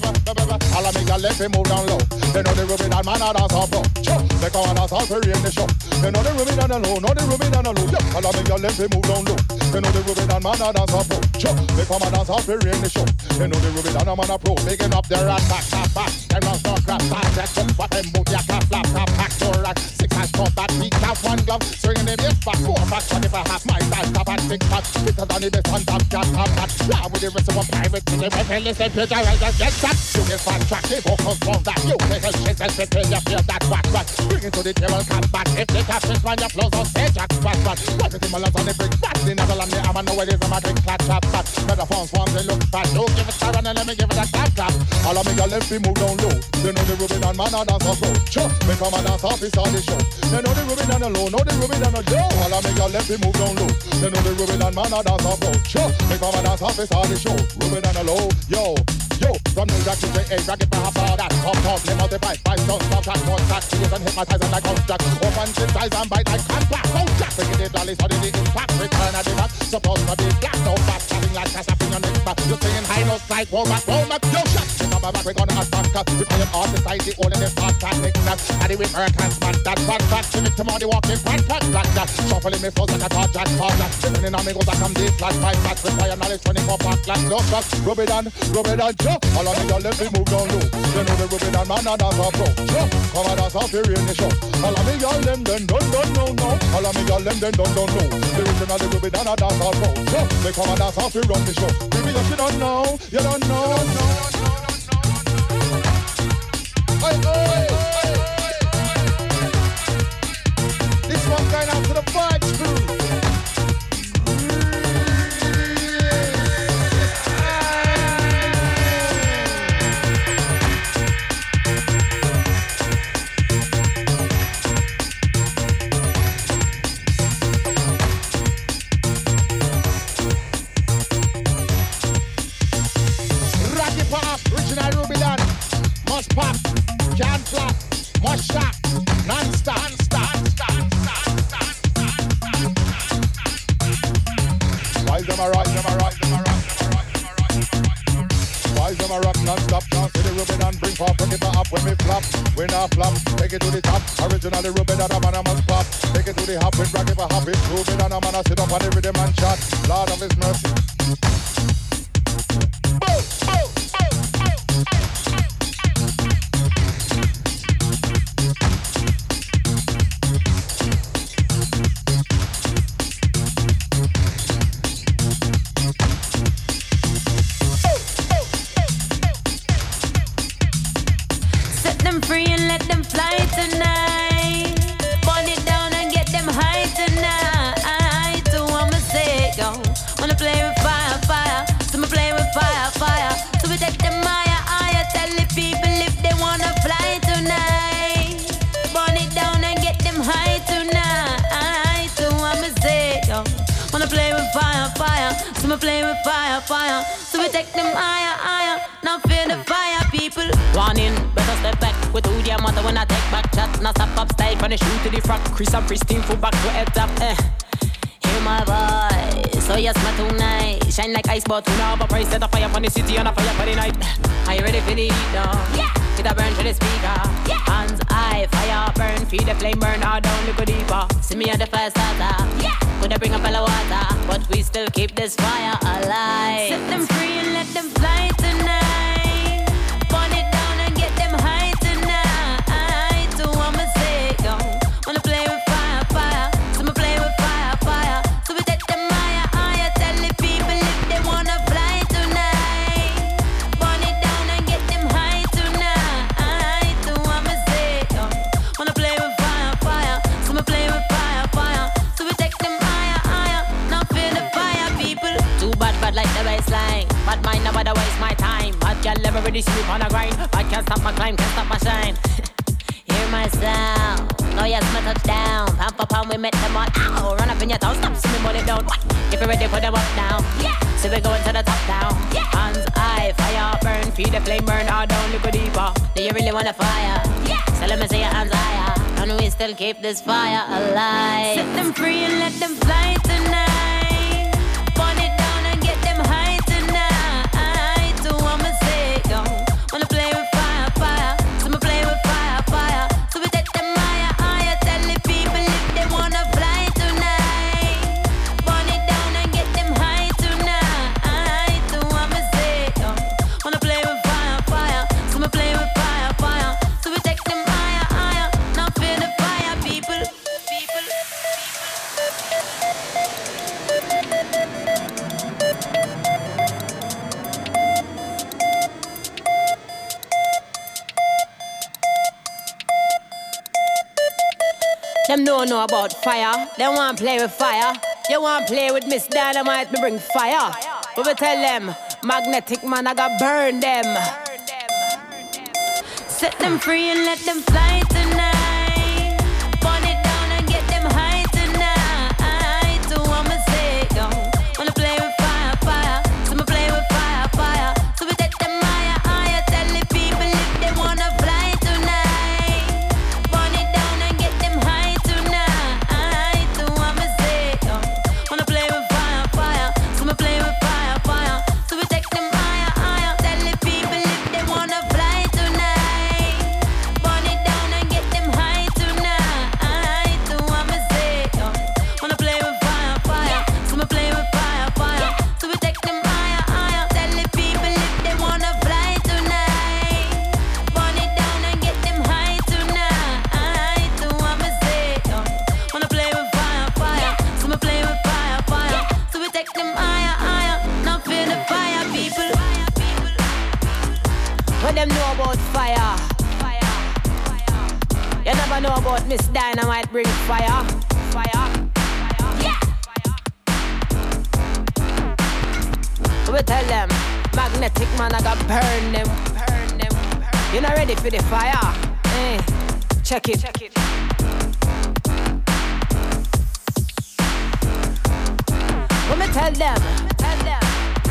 all of me got let me move down low. They know the Ruby and man, I dance all pro. They come and dance all for in the show. They know the Ruby and the low, know the Ruby and the low. All of me got let me move down low. They know the Ruby and man, I dance all pro. They come and dance all for in the show. They know the Ruby and man, I pro. Making up their rat back, back, back. Them runs no crap, back, that's what them boot, ya clap, flap, tap, pack, door, rack. Six hands, top, that weak, have one glove. Swinging them eight back, four back, twenty for half, my style, top, and six pack. Fitter than the best, on top, cat, top, that. Yeah, with the rest of them private, to the weapon, listen, picture, I just get that. You get fat track, they vocals from that. You take a shit and prepare you feel that whack, whack. Bring it to the table, come back. If they catch this man, your flows on stage, jack, spat, spat. What is the malance on the brick, bat? The Netherlands, the hammer, know it is a magic, clap, clap, spat. Metaphors, forms, they look fat. You give it a run and let me give it a clap, clap. All of me got left, we move down low. They know the Ruben and man, I dance off low. Sure, me come and dance off, it's on the show. They know the Ruben and the low, know the Ruben and the low. All of me got left, we move down low. They know the Ruben and man, I dance off low. Sure, me come and dance off, it's on the show. Ruben and the low, yo. Yo, from New York to J A, drag it perhaps all that. Top, top, they multiply, five stones, stop track, more track. See it and hypnotize them like construct. Open, synthesize and bite like contract. Go jack, bring it in, dolly, so the impact. Return at the back, supposed to be black. No back, having like a slap in your neck back. You're singing high notes like roll back, roll back. Yo, shot, pick up my back, we're gonna attack. We play it all society, all in this hard track. Next snap, and the whip, her can't smash that. Back, back, to me, tomorrow, walking, front, front, black, jack. Shuffling me flows like a hard jack, hard jack. Sitting on me goes like I'm deep, flash, five, flash. Require knowledge, twenty-four pack, flash, no shot. Rub it on, rub it on, jump. All of me, y'all let me move down low. They know the Ruben and man, I dance off pro. Jump, come and dance off here in the show. All of me, y'all them, then, dun, dun, no, no. All of me, y'all them, then, dun, dun, no. The original, the Ruben and I dance off pro. Jump, they come and dance off here run the show. Baby, you don't know, you don't know, you don't know. Hey, hey, hey, hey. This one going out to the vibes crew. Pop, can't flop, must shot, non-stop, non-stop, non-stop. Why them a rock, them a rock, them a rock, them a rock, them a rock, them a rock. Why them a rock, non-stop, can't see the Ruben and bring pop, bring it up when we flop, we not flop, take it to the top. Originally Ruben and a man a must pop, take it to the hop, with rock if a hop it. Ruben and a man a sit up on the rhythm and shot. Lord of His mercy. So me play with fire, fire. So we take them higher, higher. Now fear the fire, people. Warning, better step back. With who their mother when I take back shots. Now stop up style from the shoe to the front. Chris and pristine full back to head top. Eh. Hear my voice, so yes, my tonight. Shine like ice, but who know have a price. Set a fire from the city and a fire for the night. Are you ready for the heat now? Yeah. It a burn to the speaker. Yeah. Hands high, fire burn. Feel the flame burn all down, look deeper. See me at the fire starter. Yeah. Could I bring up a lot of water, but we still keep this fire alive. Set them free and let them fly tonight. Burn it down and get them high tonight. So I'ma say go. Wanna play with fire, fire. So I'ma play with fire, fire. So we take them higher, higher. Tell the people if they wanna fly tonight. Burn it down and get them high tonight. So I'ma say go. Wanna play with fire, fire. So I'ma play with fire, fire. So we take them like the baseline. But mine never to waste my time. Hot girl never really sleep on a grind. I can't stop my climb, can't stop my shine. Hear my sound. No, yes, my touchdown. Pound for pound, we met them all. Ow, run up in your town, stop, see me bullet down. If you're ready for them up now. Yeah. So we going to the top down. Yeah. Hands high, fire burn, feel the flame burn all down, look deeper. Do you really wanna fire? Yeah. So let me see your hands higher. And we still keep this fire alive. Set them free and let them fly tonight. Burn it down and get them high tonight. So I'ma say, go. Wanna play with fire, fire. So I'ma play with fire, fire. So we take them higher, higher. Tell the people if they wanna fly tonight. Burn it down and get them high tonight. So I'ma say, go. Wanna play with fire, fire. So I'ma play with fire, fire. So we take them higher, higher. Now feel the fire, people, people. Them don't know about fire. They want play with fire. You want play with Miss Dynamite, me bring fire. But we tell them, magnetic man, I got burn them. Set them free and let them fly tonight. Burn it down and get them high tonight. So I'ma say, go. Wanna play with fire, fire. So I'ma play with fire, fire. So we take them higher, higher. Tell the people if they wanna fly tonight. Burn it down and get them high tonight. So I'ma say, go. Wanna play with fire, fire. So I'ma play with fire, fire. So we take them higher, higher. Tell the people if they wanna fly tonight. Burn it down and get them high tonight. So I'ma say, go. Wanna play with fire, fire. So I'ma play with fire, fire. So we take them higher, higher. Tell the people if they wanna fly tonight. Burn it down and get them high tonight. So I'ma say, go. Wanna play with fire, fire. So I'ma play with fire, fire. So we take them higher, higher. Now feel the fire, people. What them know about fire? You never know about Miss Dynamite bring fire. Fire. Yeah. We tell them, magnetic man, I got burn them. Burn them. You not ready for the fire? Eh. Check it. Check it. When me tell them, tell them.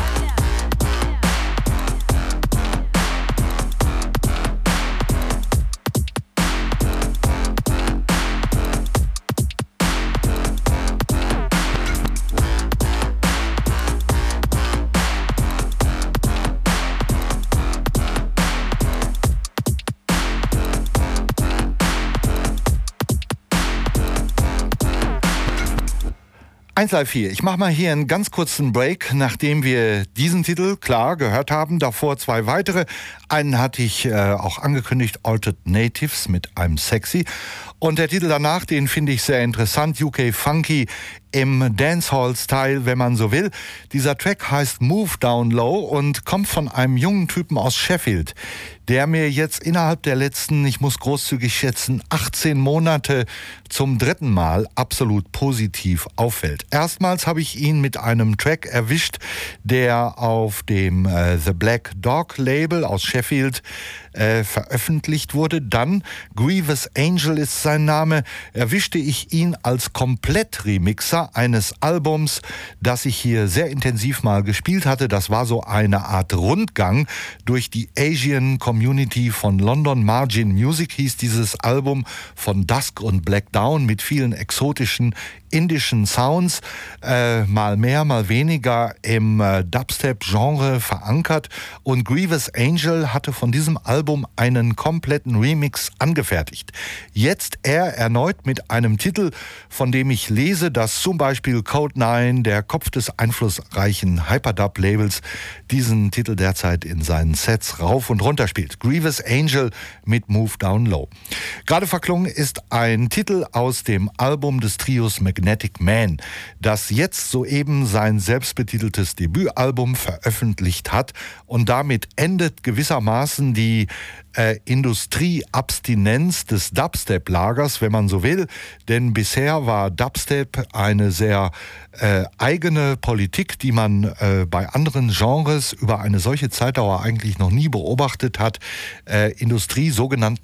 eins Live vier. Ich mache mal hier einen ganz kurzen Break, nachdem wir diesen Titel klar gehört haben. Davor zwei weitere. Einen hatte ich äh, auch angekündigt, Altered Natives mit I'm Sexy. Und der Titel danach, den finde ich sehr interessant, U K Funky im Dancehall-Style, wenn man so will. Dieser Track heißt Move Down Low und kommt von einem jungen Typen aus Sheffield, der mir jetzt innerhalb der letzten, ich muss großzügig schätzen, achtzehn Monate zum dritten Mal absolut positiv auffällt. Erstmals habe ich ihn mit einem Track erwischt, der auf dem äh, The Black Dog Label aus Sheffield äh, veröffentlicht wurde. Dann, Grievous Angel ist sein Name, erwischte ich ihn als Komplett-Remixer eines Albums, das ich hier sehr intensiv mal gespielt hatte. Das war so eine Art Rundgang durch die Asian Community von London. Margin Music hieß dieses Album, von Dusk und Black Down mit vielen exotischen indischen Sounds, äh, mal mehr, mal weniger im äh, Dubstep-Genre verankert. Und Grievous Angel hatte von diesem Album einen kompletten Remix angefertigt. Jetzt er erneut mit einem Titel, von dem ich lese, dass zum Beispiel Code neun, der Kopf des einflussreichen Hyperdub-Labels, diesen Titel derzeit in seinen Sets rauf und runter spielt. Grievous Angel mit Move Down Low. Gerade verklungen ist ein Titel aus dem Album des Trios Mc Magnetic Man, das jetzt soeben sein selbstbetiteltes Debütalbum veröffentlicht hat. Und damit endet gewissermaßen die äh, Industrieabstinenz des Dubstep-Lagers, wenn man so will. Denn bisher war Dubstep eine sehr äh, eigene Politik, die man äh, bei anderen Genres über eine solche Zeitdauer eigentlich noch nie beobachtet hat. Äh, Industrie, sogenannten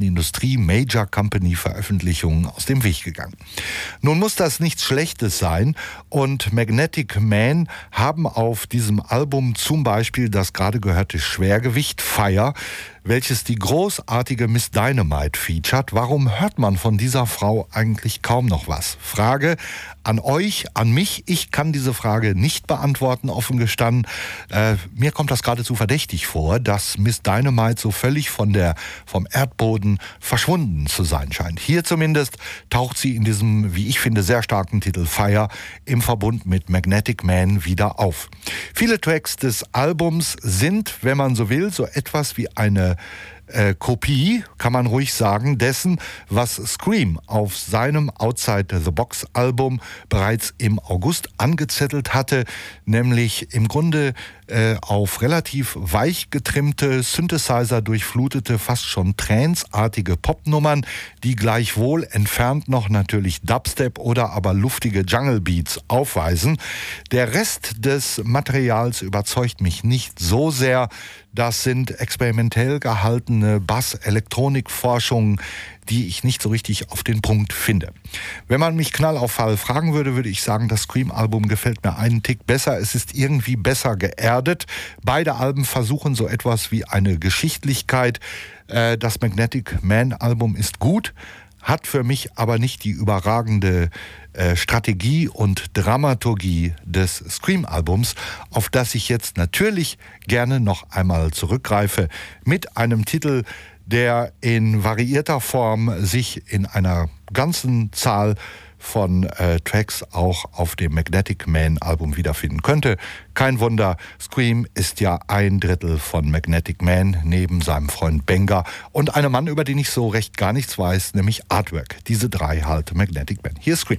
Industrie-Major-Company-Veröffentlichungen aus dem Weg gegangen. Nun muss das nichts Schlechtes sein und Magnetic Man haben auf diesem Album zum Beispiel das gerade gehörte Schwergewicht Fire, welches die großartige Miss Dynamite featured. Warum hört man von dieser Frau eigentlich kaum noch was? Frage an euch, an mich. Ich kann diese Frage nicht beantworten, offen gestanden. Äh, mir kommt das geradezu verdächtig vor, dass Miss Dynamite so völlig von der, vom Erdboden verschwunden zu sein scheint. Hier zumindest taucht sie in diesem, wie ich finde, sehr starken Titel Fire im Verbund mit Magnetic Man wieder auf. Viele Tracks des Albums sind, wenn man so will, so etwas wie eine Äh, Kopie, kann man ruhig sagen, dessen, was Scream auf seinem Outside-the-Box-Album bereits im August angezettelt hatte, nämlich im Grunde äh, auf relativ weich getrimmte, Synthesizer durchflutete, fast schon tranceartige Popnummern, die gleichwohl entfernt noch natürlich Dubstep oder aber luftige Jungle Beats aufweisen. Der Rest des Materials überzeugt mich nicht so sehr. Das sind experimentell gehaltene Bass-Elektronik-Forschungen, die ich nicht so richtig auf den Punkt finde. Wenn man mich Knall auf Fall fragen würde, würde ich sagen, das Scream-Album gefällt mir einen Tick besser. Es ist irgendwie besser geerdet. Beide Alben versuchen so etwas wie eine Geschichtlichkeit. Das Magnetic Man-Album ist gut, hat für mich aber nicht die überragende äh, Strategie und Dramaturgie des Scream-Albums, auf das ich jetzt natürlich gerne noch einmal zurückgreife mit einem Titel, der in variierter Form sich in einer ganzen Zahl von äh, Tracks auch auf dem Magnetic Man Album wiederfinden könnte. Kein Wunder, Scream ist ja ein Drittel von Magnetic Man neben seinem Freund Benga und einem Mann, über den ich so recht gar nichts weiß, nämlich Artwork. Diese drei halt Magnetic Man. Hier ist Scream.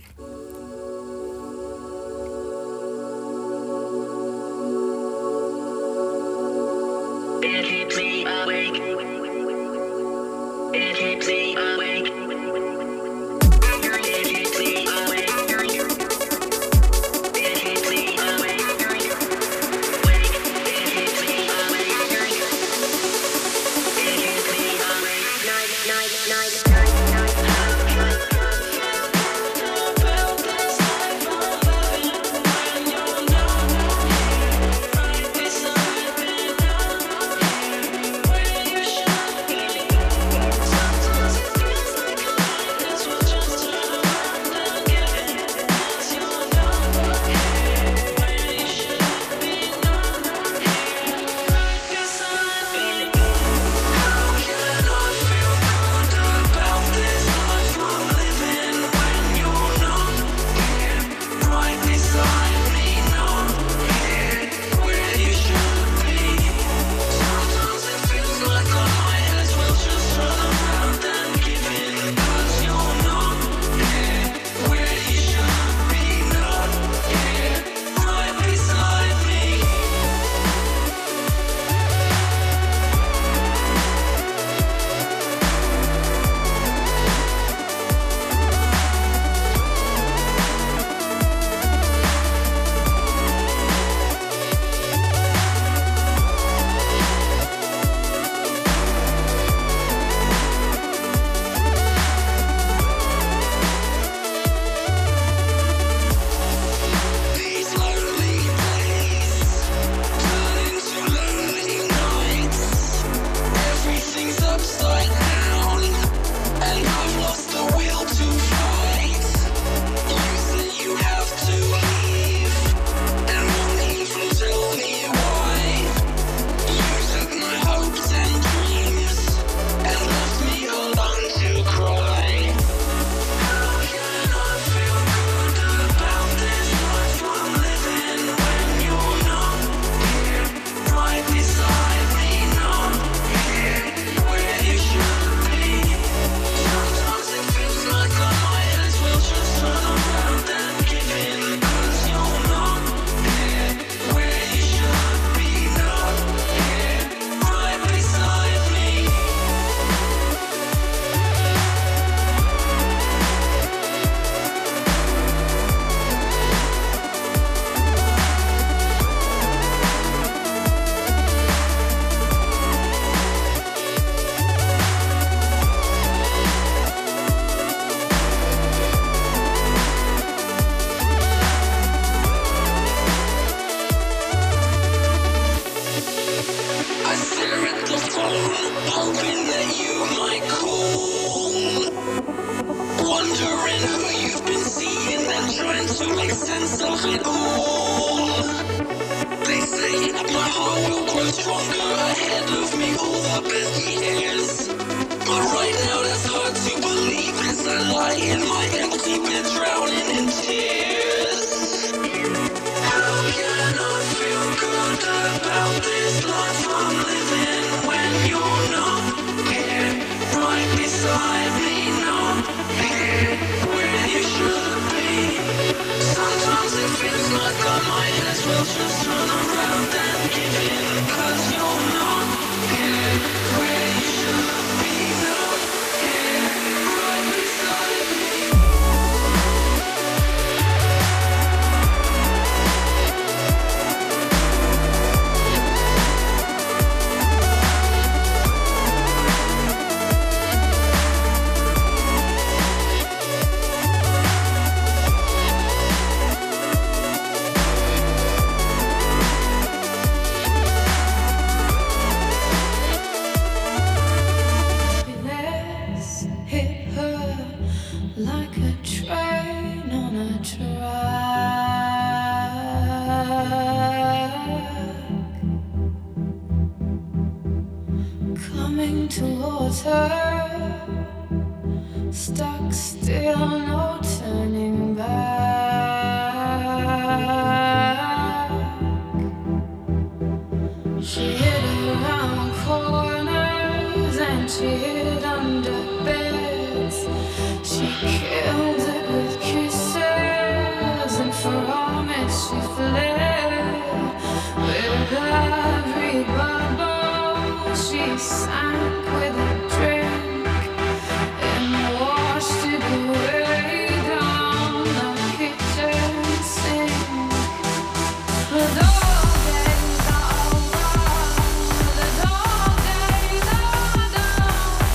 Night, night, night. stronger ahead of me all the best years. But right now it's hard to believe as I lie in my empty bed drowning in tears. How can I feel good about this life I'm living when you're not here, right beside me, not here where you should be? Sometimes it feels like I might as well just turn around and give in, 'cause you're not here where you should be, not here right beside me. Towards her, stuck still, no turning back. She hid around corners and she hid under beds. She killed it with kisses and from it she fled. With every bubble she sank with a drink and washed it away down the kitchen sink. The dog days are over, the dog days are done.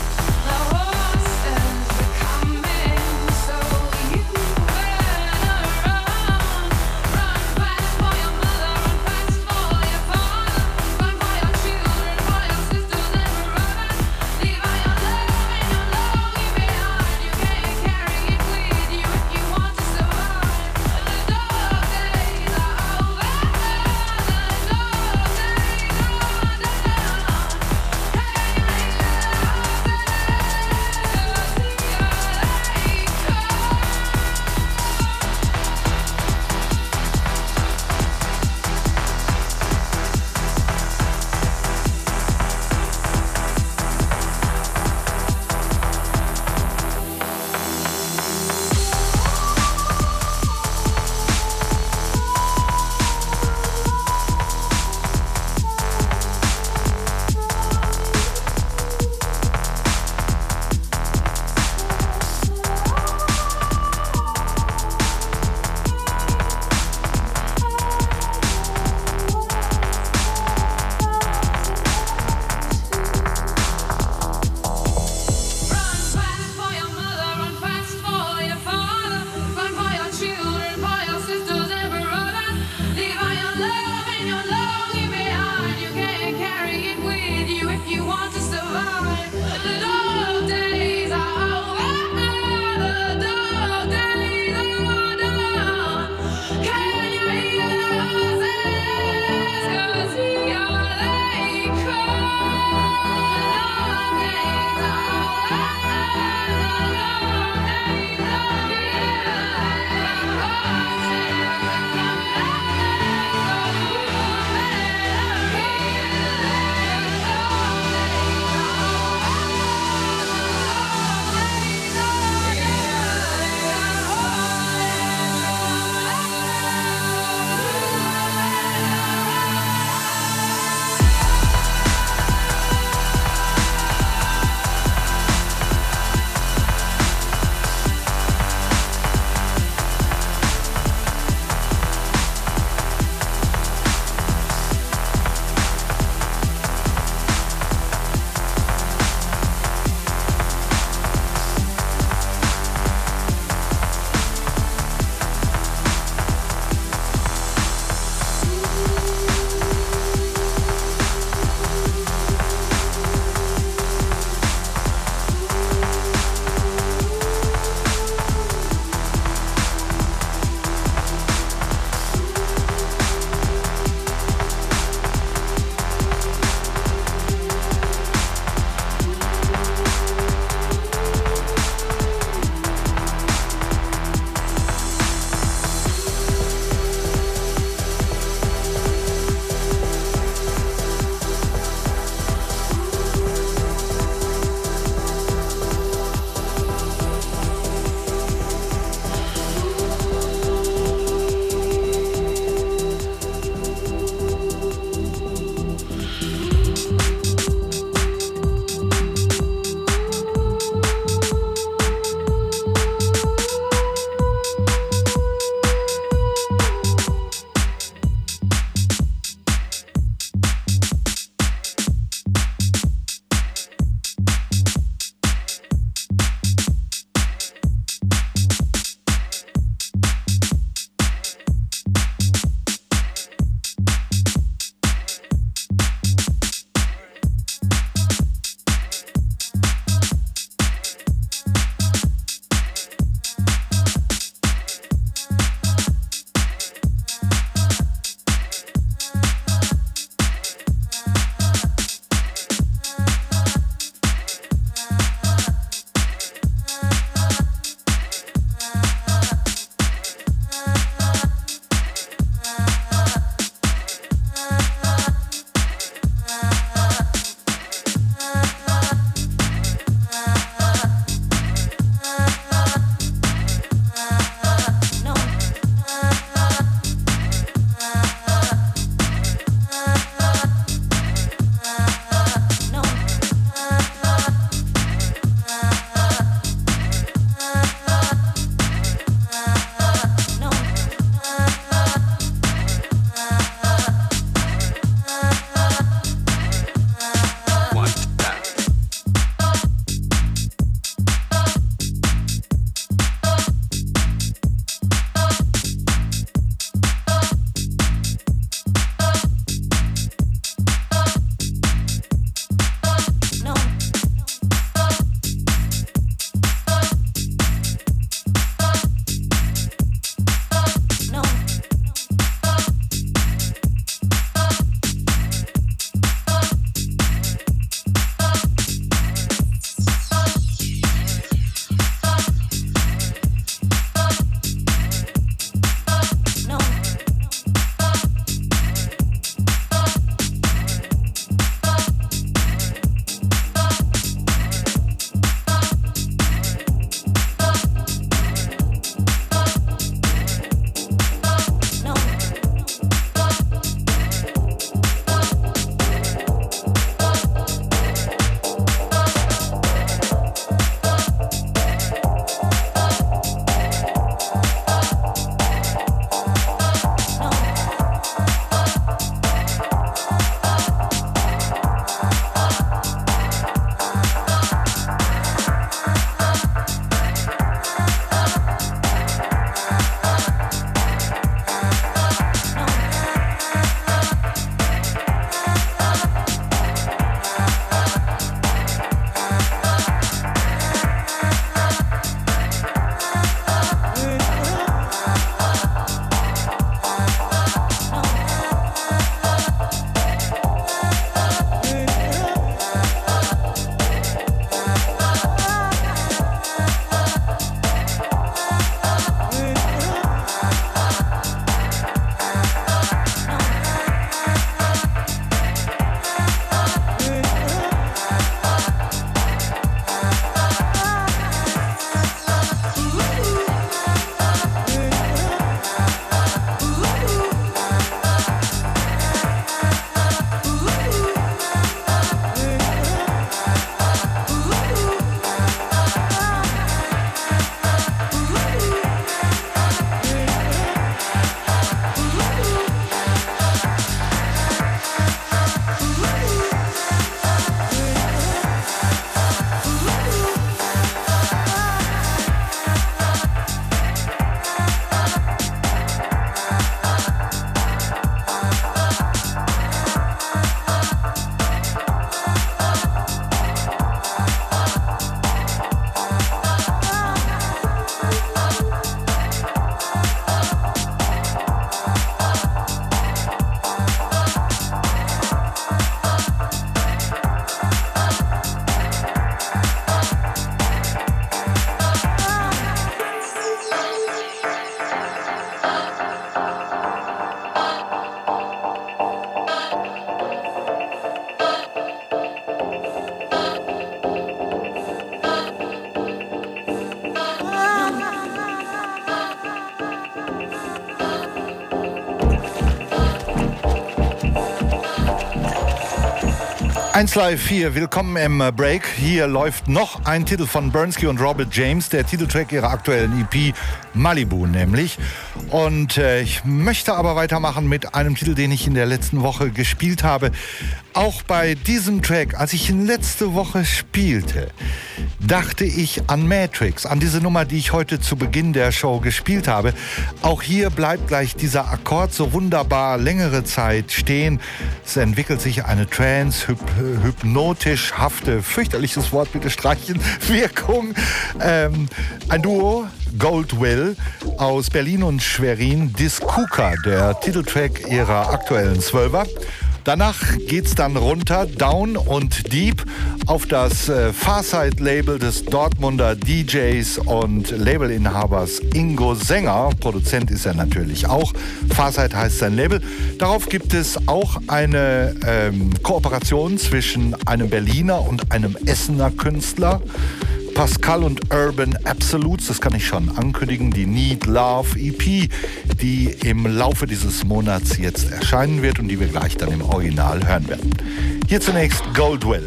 eins Live vier, willkommen im Break. Hier läuft noch ein Titel von Bernski und Robert James, der Titeltrack ihrer aktuellen E P Malibu nämlich. Und äh, ich möchte aber weitermachen mit einem Titel, den ich in der letzten Woche gespielt habe. Auch bei diesem Track, als ich ihn letzte Woche spielte, dachte ich an Matrix, an diese Nummer, die ich heute zu Beginn der Show gespielt habe. Auch hier bleibt gleich dieser Akkord so wunderbar längere Zeit stehen. Es entwickelt sich eine Trance, hyp hypnotisch hafte, fürchterliches Wort, bitte streichen, Wirkung. Ähm, ein Duo, Goldwill aus Berlin und Schwerin, Diskuka, der Titeltrack ihrer aktuellen Zwölfer. Danach geht's dann runter, down und deep auf das äh, Farside-Label des Dortmunder D Js und Labelinhabers Ingo Sänger. Produzent ist er natürlich auch. Farside heißt sein Label. Darauf gibt es auch eine ähm, Kooperation zwischen einem Berliner und einem Essener Künstler. Pascal und Urban Absolutes, das kann ich schon ankündigen, die Need Love E P, die im Laufe dieses Monats jetzt erscheinen wird und die wir gleich dann im Original hören werden. Hier zunächst Goldwill.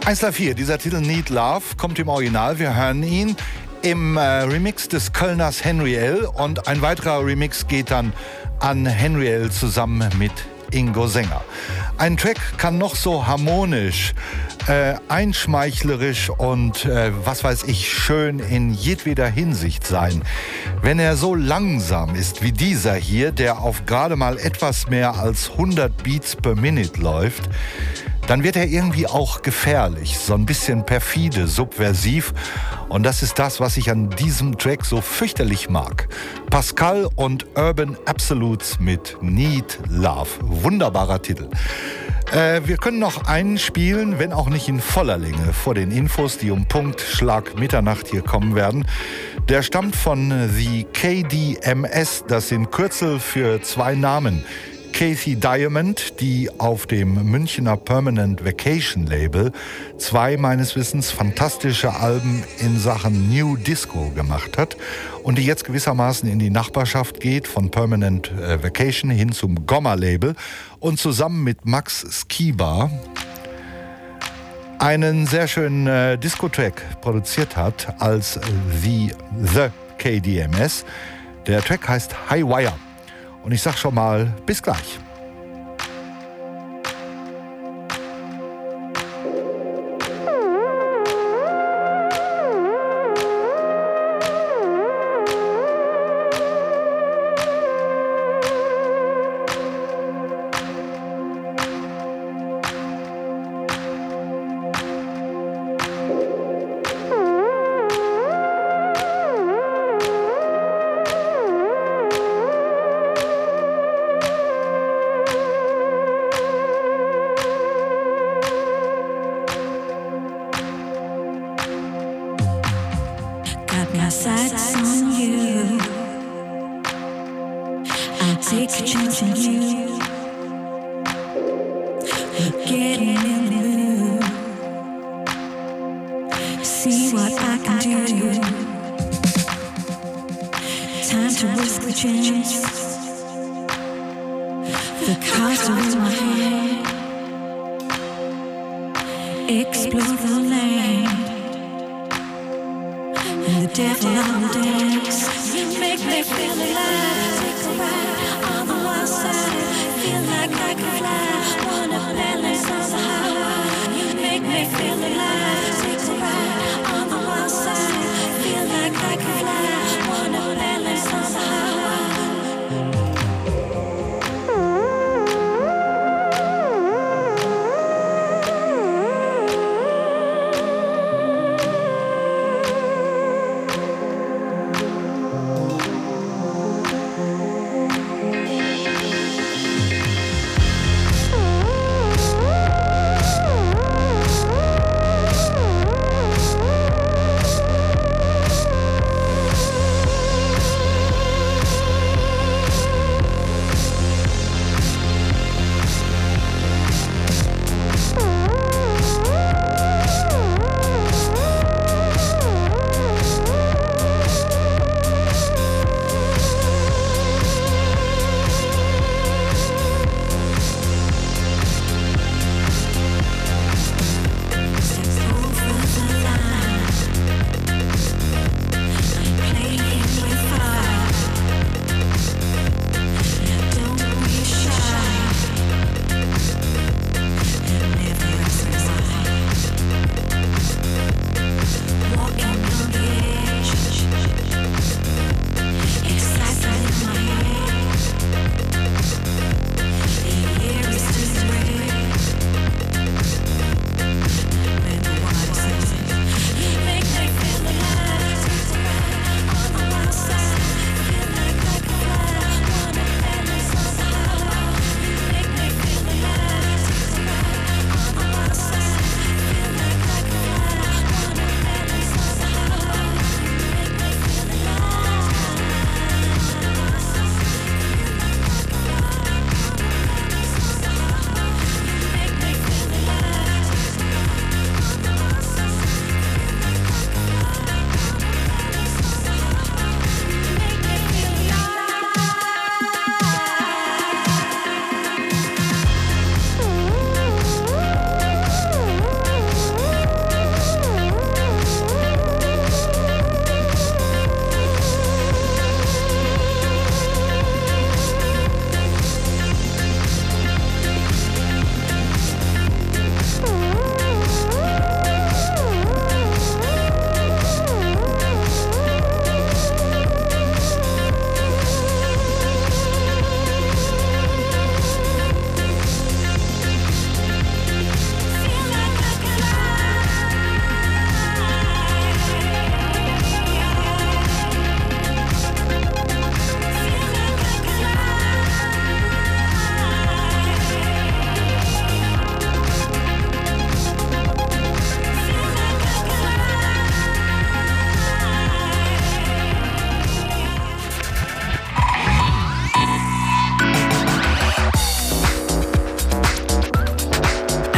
eins drei vier, dieser Titel Need Love kommt im Original. Wir hören ihn im äh, Remix des Kölners Henry L. Und ein weiterer Remix geht dann an Henry L. zusammen mit Ingo Sänger. Ein Track kann noch so harmonisch, äh, einschmeichlerisch und äh, was weiß ich, schön in jedweder Hinsicht sein. Wenn er so langsam ist wie dieser hier, der auf gerade mal etwas mehr als hundert Beats per Minute läuft, dann wird er irgendwie auch gefährlich, so ein bisschen perfide, subversiv. Und das ist das, was ich an diesem Track so fürchterlich mag. Pascal und Urban Absolutes mit Need Love. Wunderbarer Titel. Äh, wir können noch einen spielen, wenn auch nicht in voller Länge, vor den Infos, die um Punkt Schlag Mitternacht hier kommen werden. Der stammt von The K D M S, das sind Kürzel für zwei Namen. Kathy Diamond, die auf dem Münchner Permanent Vacation Label zwei meines Wissens fantastische Alben in Sachen New Disco gemacht hat und die jetzt gewissermaßen in die Nachbarschaft geht, von Permanent Vacation hin zum Gomma Label und zusammen mit Max Skiba einen sehr schönen äh, Disco-Track produziert hat als The, The K D M S. Der Track heißt High Wire. Und ich sag schon mal, bis gleich.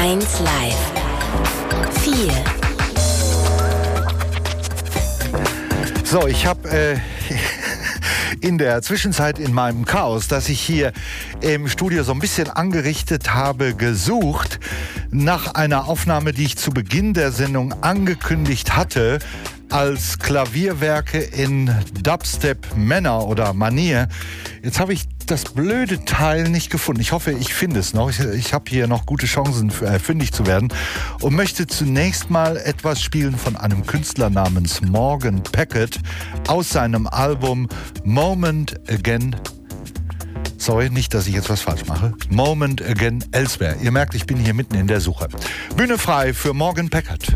eins Live. vier. So, ich habe äh, in der Zwischenzeit in meinem Chaos, das ich hier im Studio so ein bisschen angerichtet habe, gesucht nach einer Aufnahme, die ich zu Beginn der Sendung angekündigt hatte, als Klavierwerke in Dubstep-Männer oder Manier. Jetzt habe ich das blöde Teil nicht gefunden. Ich hoffe, ich finde es noch. Ich, ich habe hier noch gute Chancen, äh, fündig zu werden. Und möchte zunächst mal etwas spielen von einem Künstler namens Morgan Packett aus seinem Album Moment Again. Sorry, nicht, dass ich jetzt was falsch mache. Moment Again Elsewhere. Ihr merkt, ich bin hier mitten in der Suche. Bühne frei für Morgan Packett.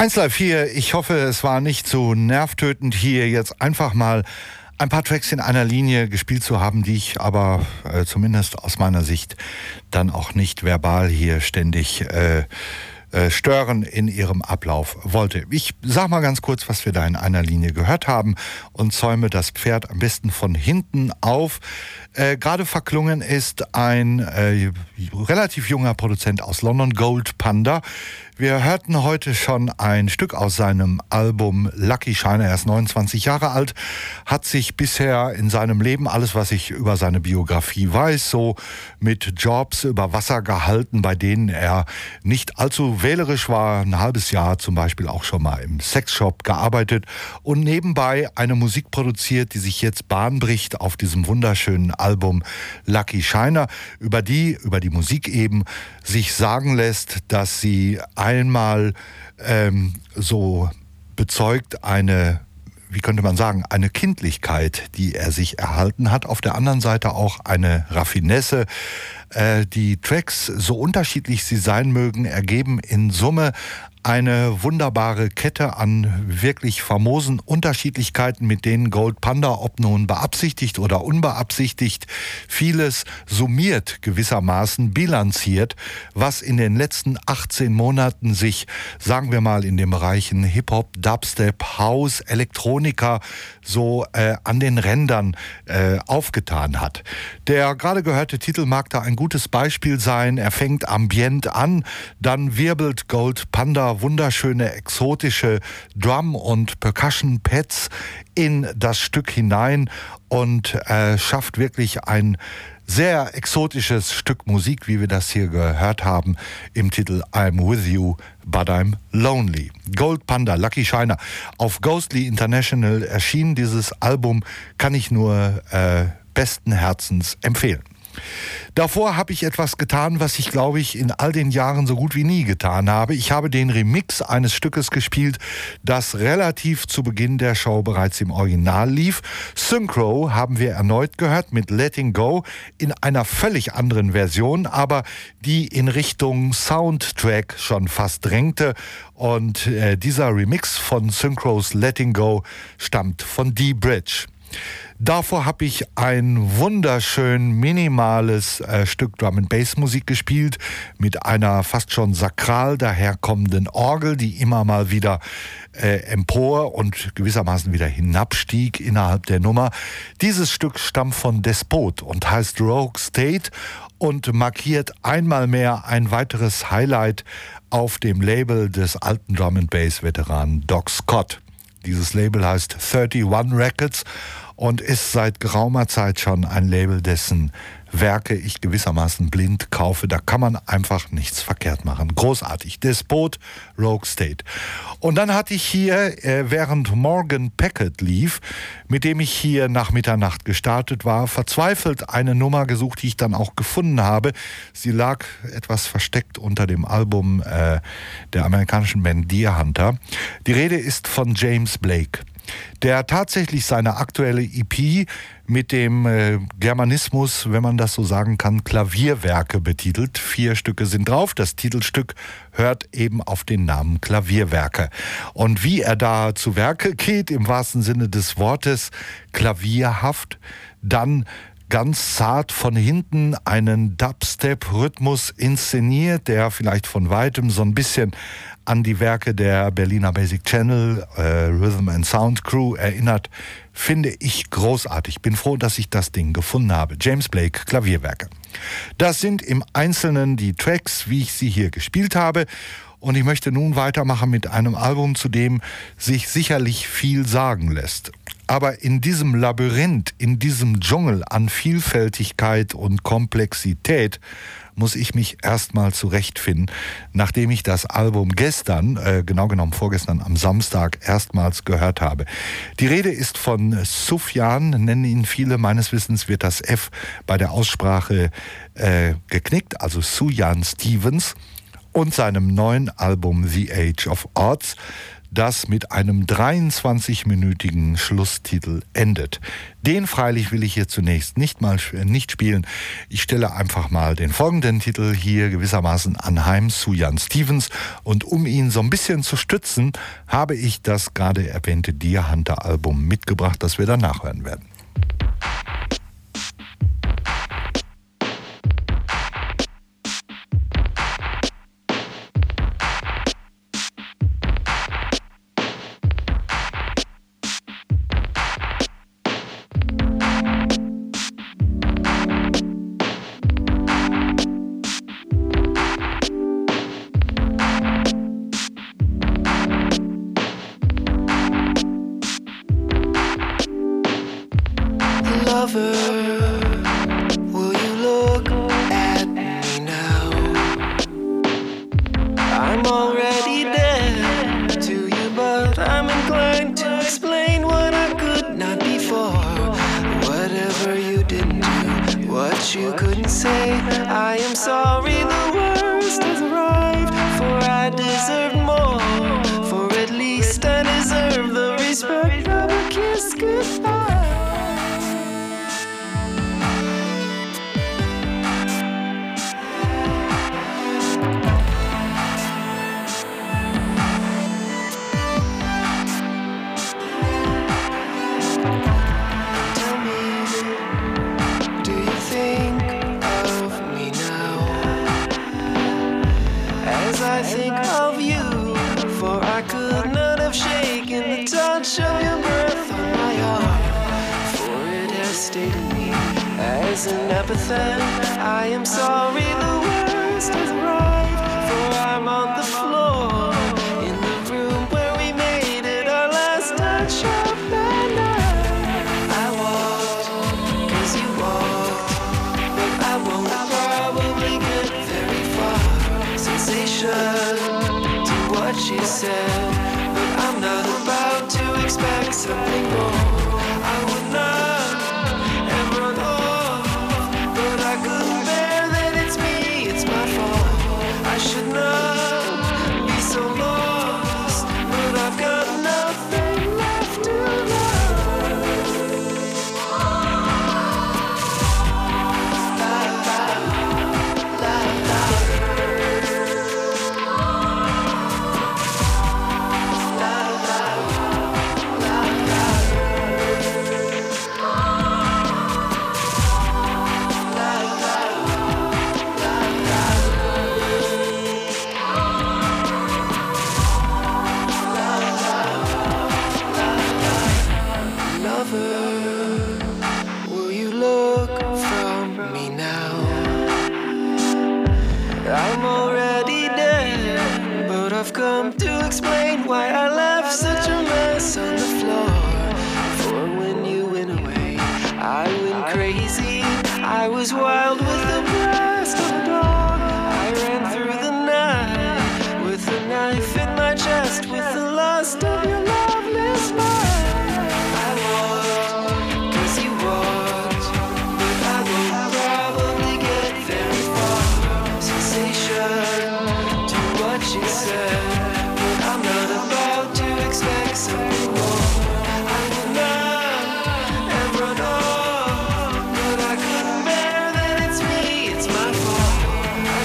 eins Live vier, ich hoffe, es war nicht so nervtötend, hier jetzt einfach mal ein paar Tracks in einer Linie gespielt zu haben, die ich aber äh, zumindest aus meiner Sicht dann auch nicht verbal hier ständig äh, äh, stören in ihrem Ablauf wollte. Ich sag mal ganz kurz, was wir da in einer Linie gehört haben und zäume das Pferd am besten von hinten auf. Äh, gerade verklungen ist ein äh, relativ junger Produzent aus London, Gold Panda. Wir hörten heute schon ein Stück aus seinem Album Lucky Shiner. Er ist neunundzwanzig Jahre alt, hat sich bisher in seinem Leben alles, was ich über seine Biografie weiß, so mit Jobs über Wasser gehalten, bei denen er nicht allzu wählerisch war. Ein halbes Jahr zum Beispiel auch schon mal im Sexshop gearbeitet und nebenbei eine Musik produziert, die sich jetzt Bahn bricht auf diesem wunderschönen Album Lucky Shiner, über die, über die Musik eben sich sagen lässt, dass sie einmal ähm, so bezeugt eine, wie könnte man sagen, eine Kindlichkeit, die er sich erhalten hat. Auf der anderen Seite auch eine Raffinesse. Äh, die Tracks, so unterschiedlich sie sein mögen, ergeben in Summe eine wunderbare Kette an wirklich famosen Unterschiedlichkeiten, mit denen Gold Panda, ob nun beabsichtigt oder unbeabsichtigt, vieles summiert, gewissermaßen bilanziert, was in den letzten achtzehn Monaten sich, sagen wir mal, in den Bereichen Hip-Hop, Dubstep, House, Elektronika so äh, an den Rändern äh, aufgetan hat. Der gerade gehörte Titel mag da ein gutes Beispiel sein. Er fängt ambient an, dann wirbelt Gold Panda wunderschöne exotische Drum- und Percussion-Pads in das Stück hinein und äh, schafft wirklich ein sehr exotisches Stück Musik, wie wir das hier gehört haben, im Titel I'm With You, But I'm Lonely. Gold Panda, Lucky Shiner. Auf Ghostly International erschienen. Dieses Album kann ich nur äh, besten Herzens empfehlen. Davor habe ich etwas getan, was ich, glaube ich, in all den Jahren so gut wie nie getan habe. Ich habe den Remix eines Stückes gespielt, das relativ zu Beginn der Show bereits im Original lief. Synchro haben wir erneut gehört mit Letting Go in einer völlig anderen Version, aber die in Richtung Soundtrack schon fast drängte. Und äh, dieser Remix von Synchros Letting Go stammt von D-Bridge. Davor habe ich ein wunderschön minimales äh, Stück Drum and Bass Musik gespielt mit einer fast schon sakral daherkommenden Orgel, die immer mal wieder äh, empor und gewissermaßen wieder hinabstieg innerhalb der Nummer. Dieses Stück stammt von Despot und heißt Rogue State und markiert einmal mehr ein weiteres Highlight auf dem Label des alten Drum and Bass Veteranen Doc Scott. Dieses Label heißt einunddreißig Records und ist seit geraumer Zeit schon ein Label, dessen Werke ich gewissermaßen blind kaufe. Da kann man einfach nichts verkehrt machen. Großartig. Despot, Rogue State. Und dann hatte ich hier, äh, während Morgan Packet lief, mit dem ich hier nach Mitternacht gestartet war, verzweifelt eine Nummer gesucht, die ich dann auch gefunden habe. Sie lag etwas versteckt unter dem Album äh, der amerikanischen Band Deer Hunter. Die Rede ist von James Blake, der tatsächlich seine aktuelle E P mit dem äh, Germanismus, wenn man das so sagen kann, Klavierwerke betitelt. Vier Stücke sind drauf. Das Titelstück hört eben auf den Namen Klavierwerke. Und wie er da zu Werke geht, im wahrsten Sinne des Wortes, klavierhaft, dann ganz zart von hinten einen Dubstep-Rhythmus inszeniert, der vielleicht von weitem so ein bisschen an die Werke der Berliner Basic Channel, äh, Rhythm and Sound Crew erinnert, finde ich großartig. Bin froh, dass ich das Ding gefunden habe. James Blake, Klavierwerke. Das sind im Einzelnen die Tracks, wie ich sie hier gespielt habe. Und ich möchte nun weitermachen mit einem Album, zu dem sich sicherlich viel sagen lässt. Aber in diesem Labyrinth, in diesem Dschungel an Vielfältigkeit und Komplexität muss ich mich erstmal zurechtfinden, nachdem ich das Album gestern, äh, genau genommen vorgestern am Samstag, erstmals gehört habe. Die Rede ist von Sufjan, nennen ihn viele, meines Wissens wird das F bei der Aussprache äh, geknickt, also Sufjan Stevens, und seinem neuen Album The Age of Odds, das mit einem dreiundzwanzig-minütigen Schlusstitel endet. Den freilich will ich hier zunächst nicht mal nicht spielen. Ich stelle einfach mal den folgenden Titel hier gewissermaßen anheim zu Jan Stevens, und um ihn so ein bisschen zu stützen, habe ich das gerade erwähnte Deer Hunter Album mitgebracht, das wir dann nachhören werden.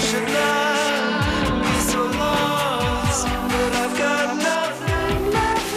Left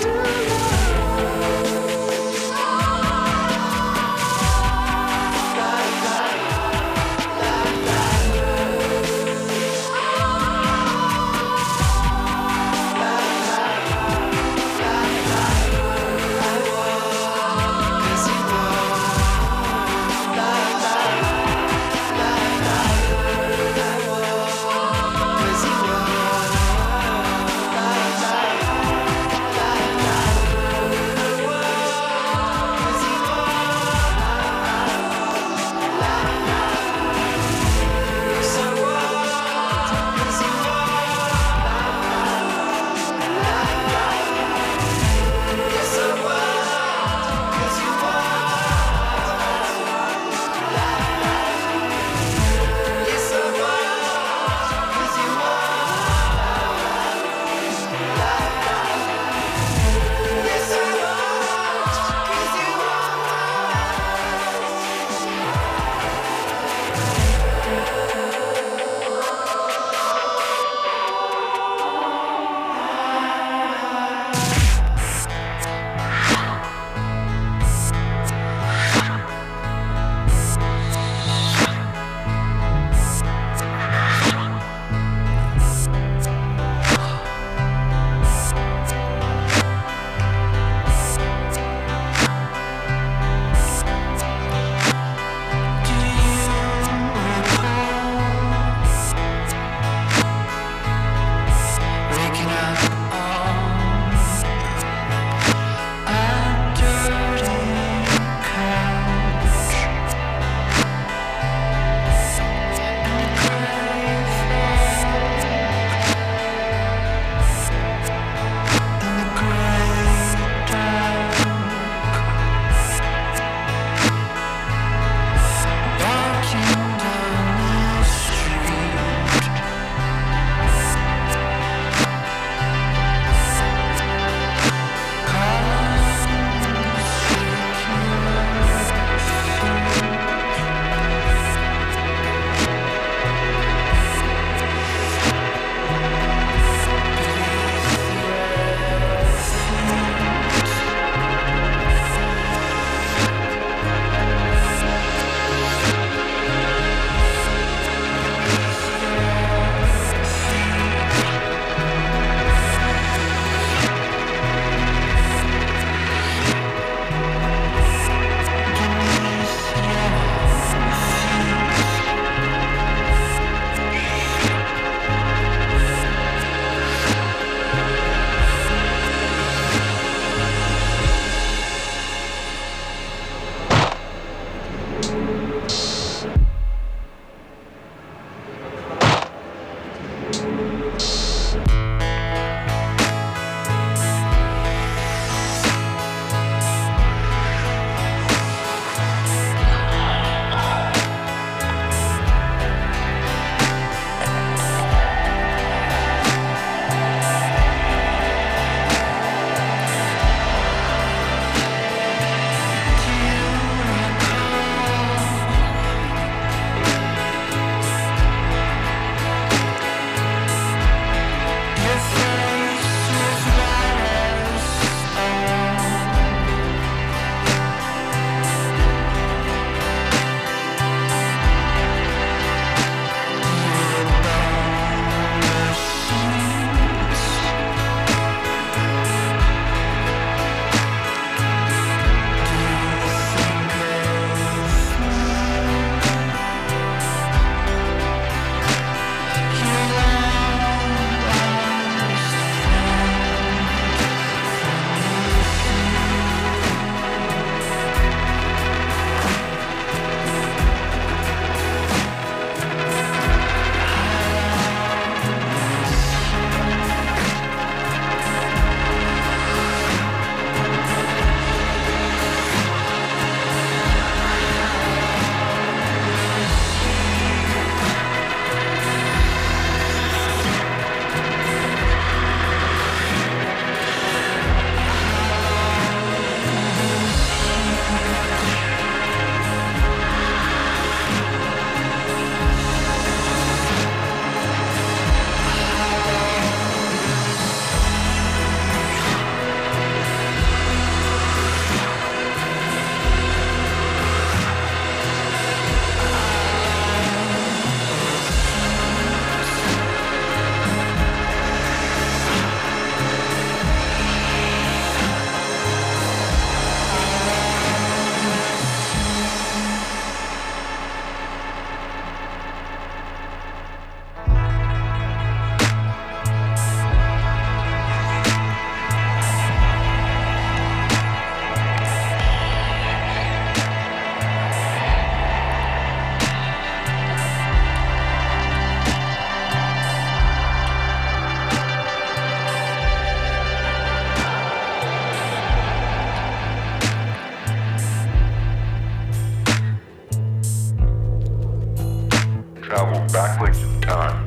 Travel backwards in time.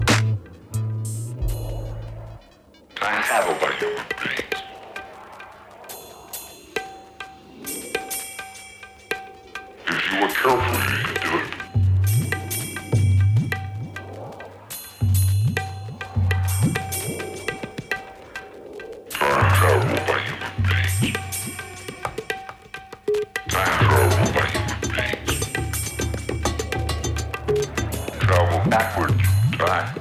Time travel by human beings. If you were careful, you could do it. Time travel by human beings. Time travel by human beings. Travel backwards in time.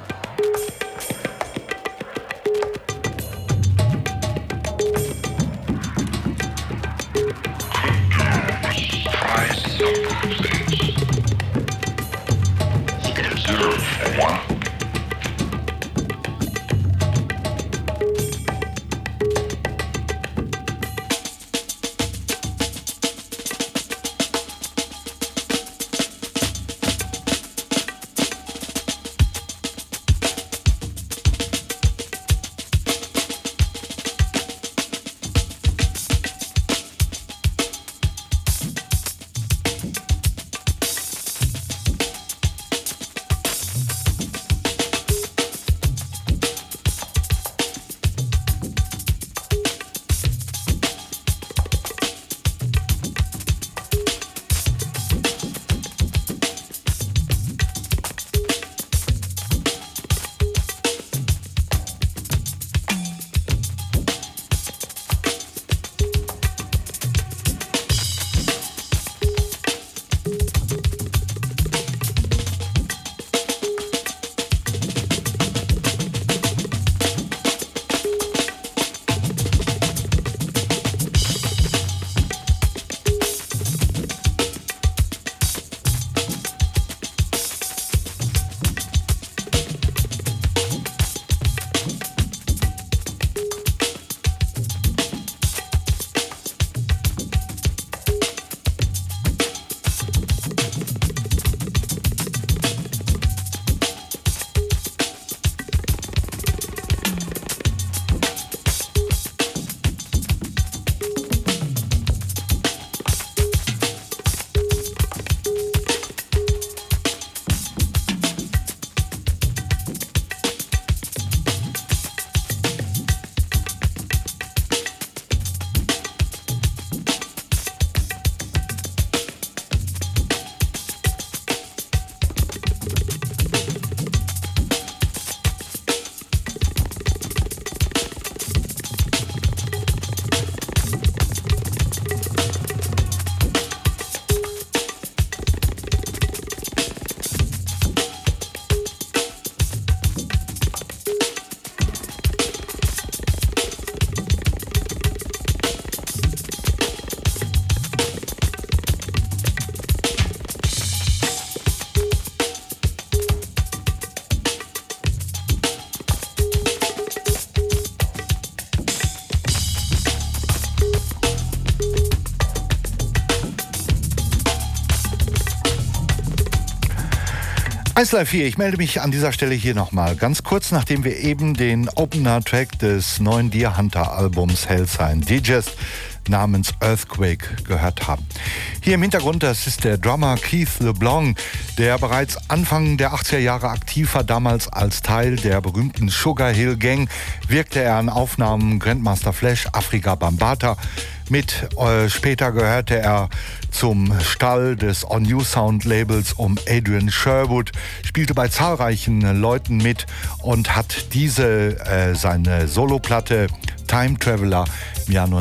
eins Live vier, ich melde mich an dieser Stelle hier nochmal. Ganz kurz, nachdem wir eben den Opener-Track des neuen Deer Hunter-Albums Hellsign Digest namens Earthquake gehört haben. Hier im Hintergrund, das ist der Drummer Keith LeBlanc, der bereits Anfang der achtziger Jahre aktiv war. Damals als Teil der berühmten Sugar Hill Gang wirkte er an Aufnahmen Grandmaster Flash, Afrika Bambaataa mit. Äh, später gehörte er zum Stall des On New Sound Labels um Adrian Sherwood, spielte bei zahlreichen Leuten mit und hat diese, äh, seine Soloplatte Time Traveler im Jahr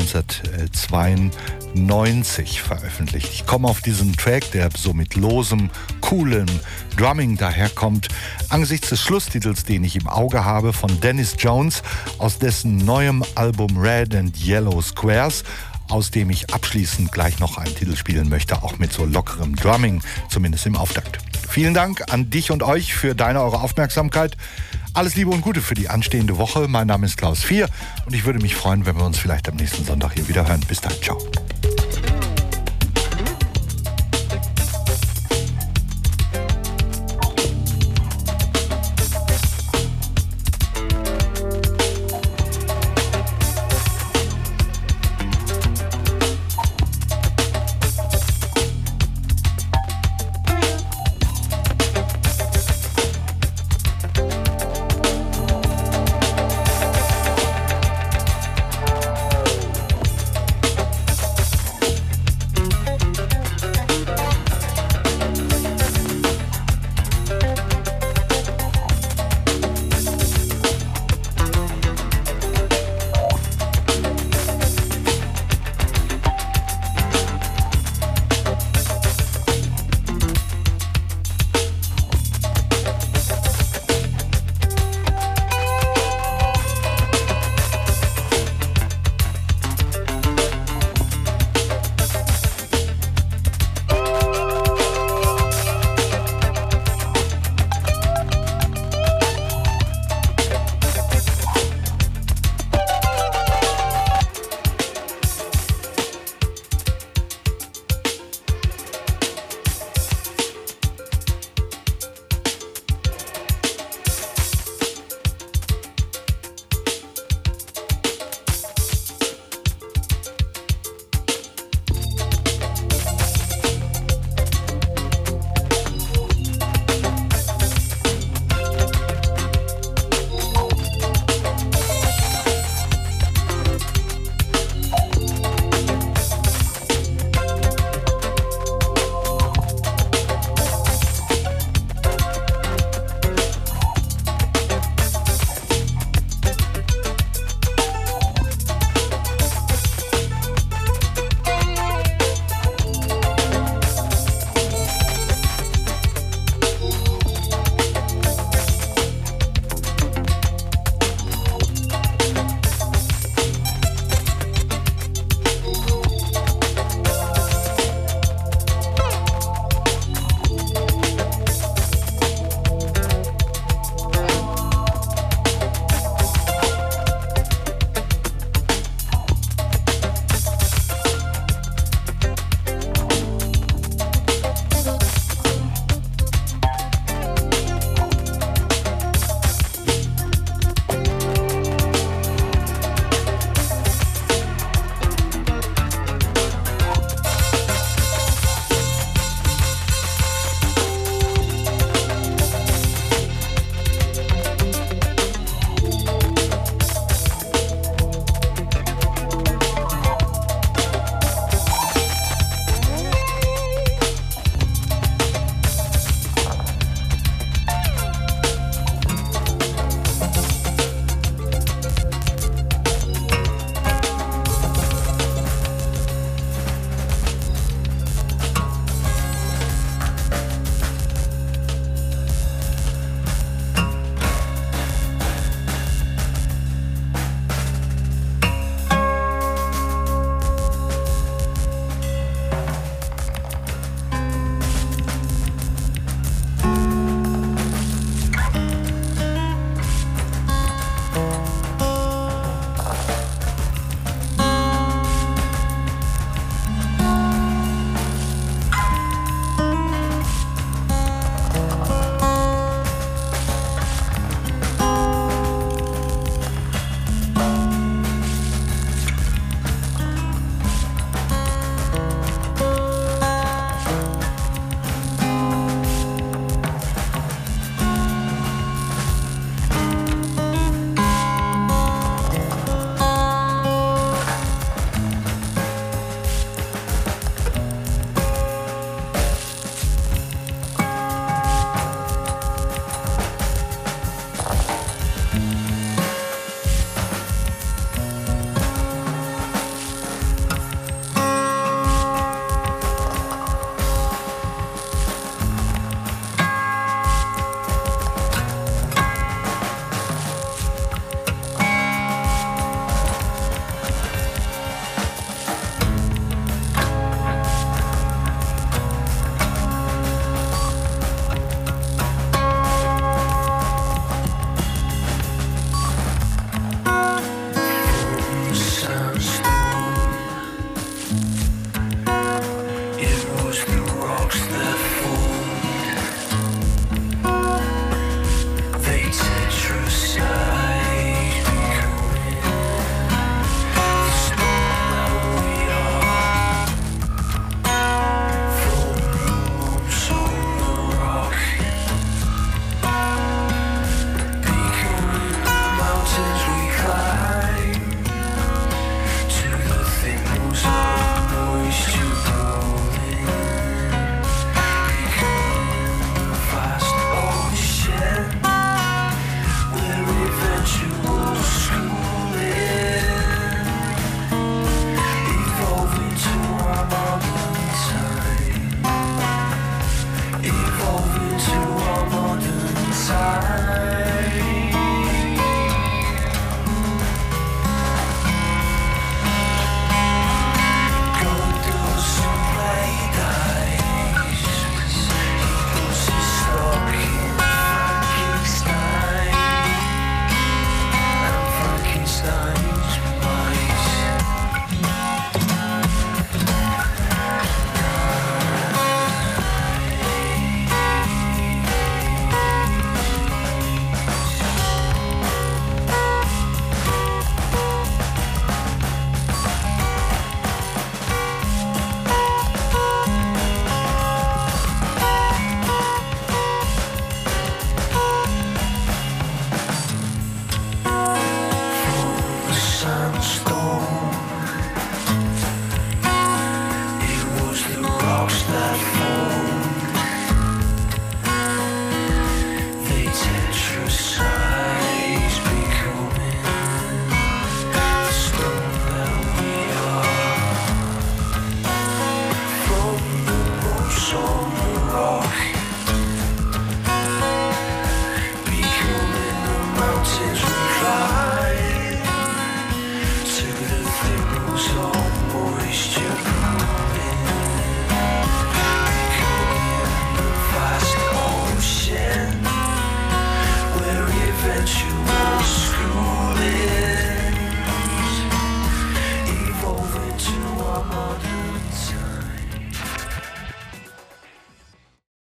neunzehnhundertzweiundneunzig veröffentlicht. Ich komme auf diesen Track, der so mit losem, coolem Drumming daherkommt, angesichts des Schlusstitels, den ich im Auge habe, von Dennis Jones aus dessen neuem Album Red and Yellow Squares, aus dem ich abschließend gleich noch einen Titel spielen möchte, auch mit so lockerem Drumming, zumindest im Auftakt. Vielen Dank an dich und euch für deine, eure Aufmerksamkeit. Alles Liebe und Gute für die anstehende Woche. Mein Name ist Klaus vier und ich würde mich freuen, wenn wir uns vielleicht am nächsten Sonntag hier wieder hören. Bis dann, ciao. to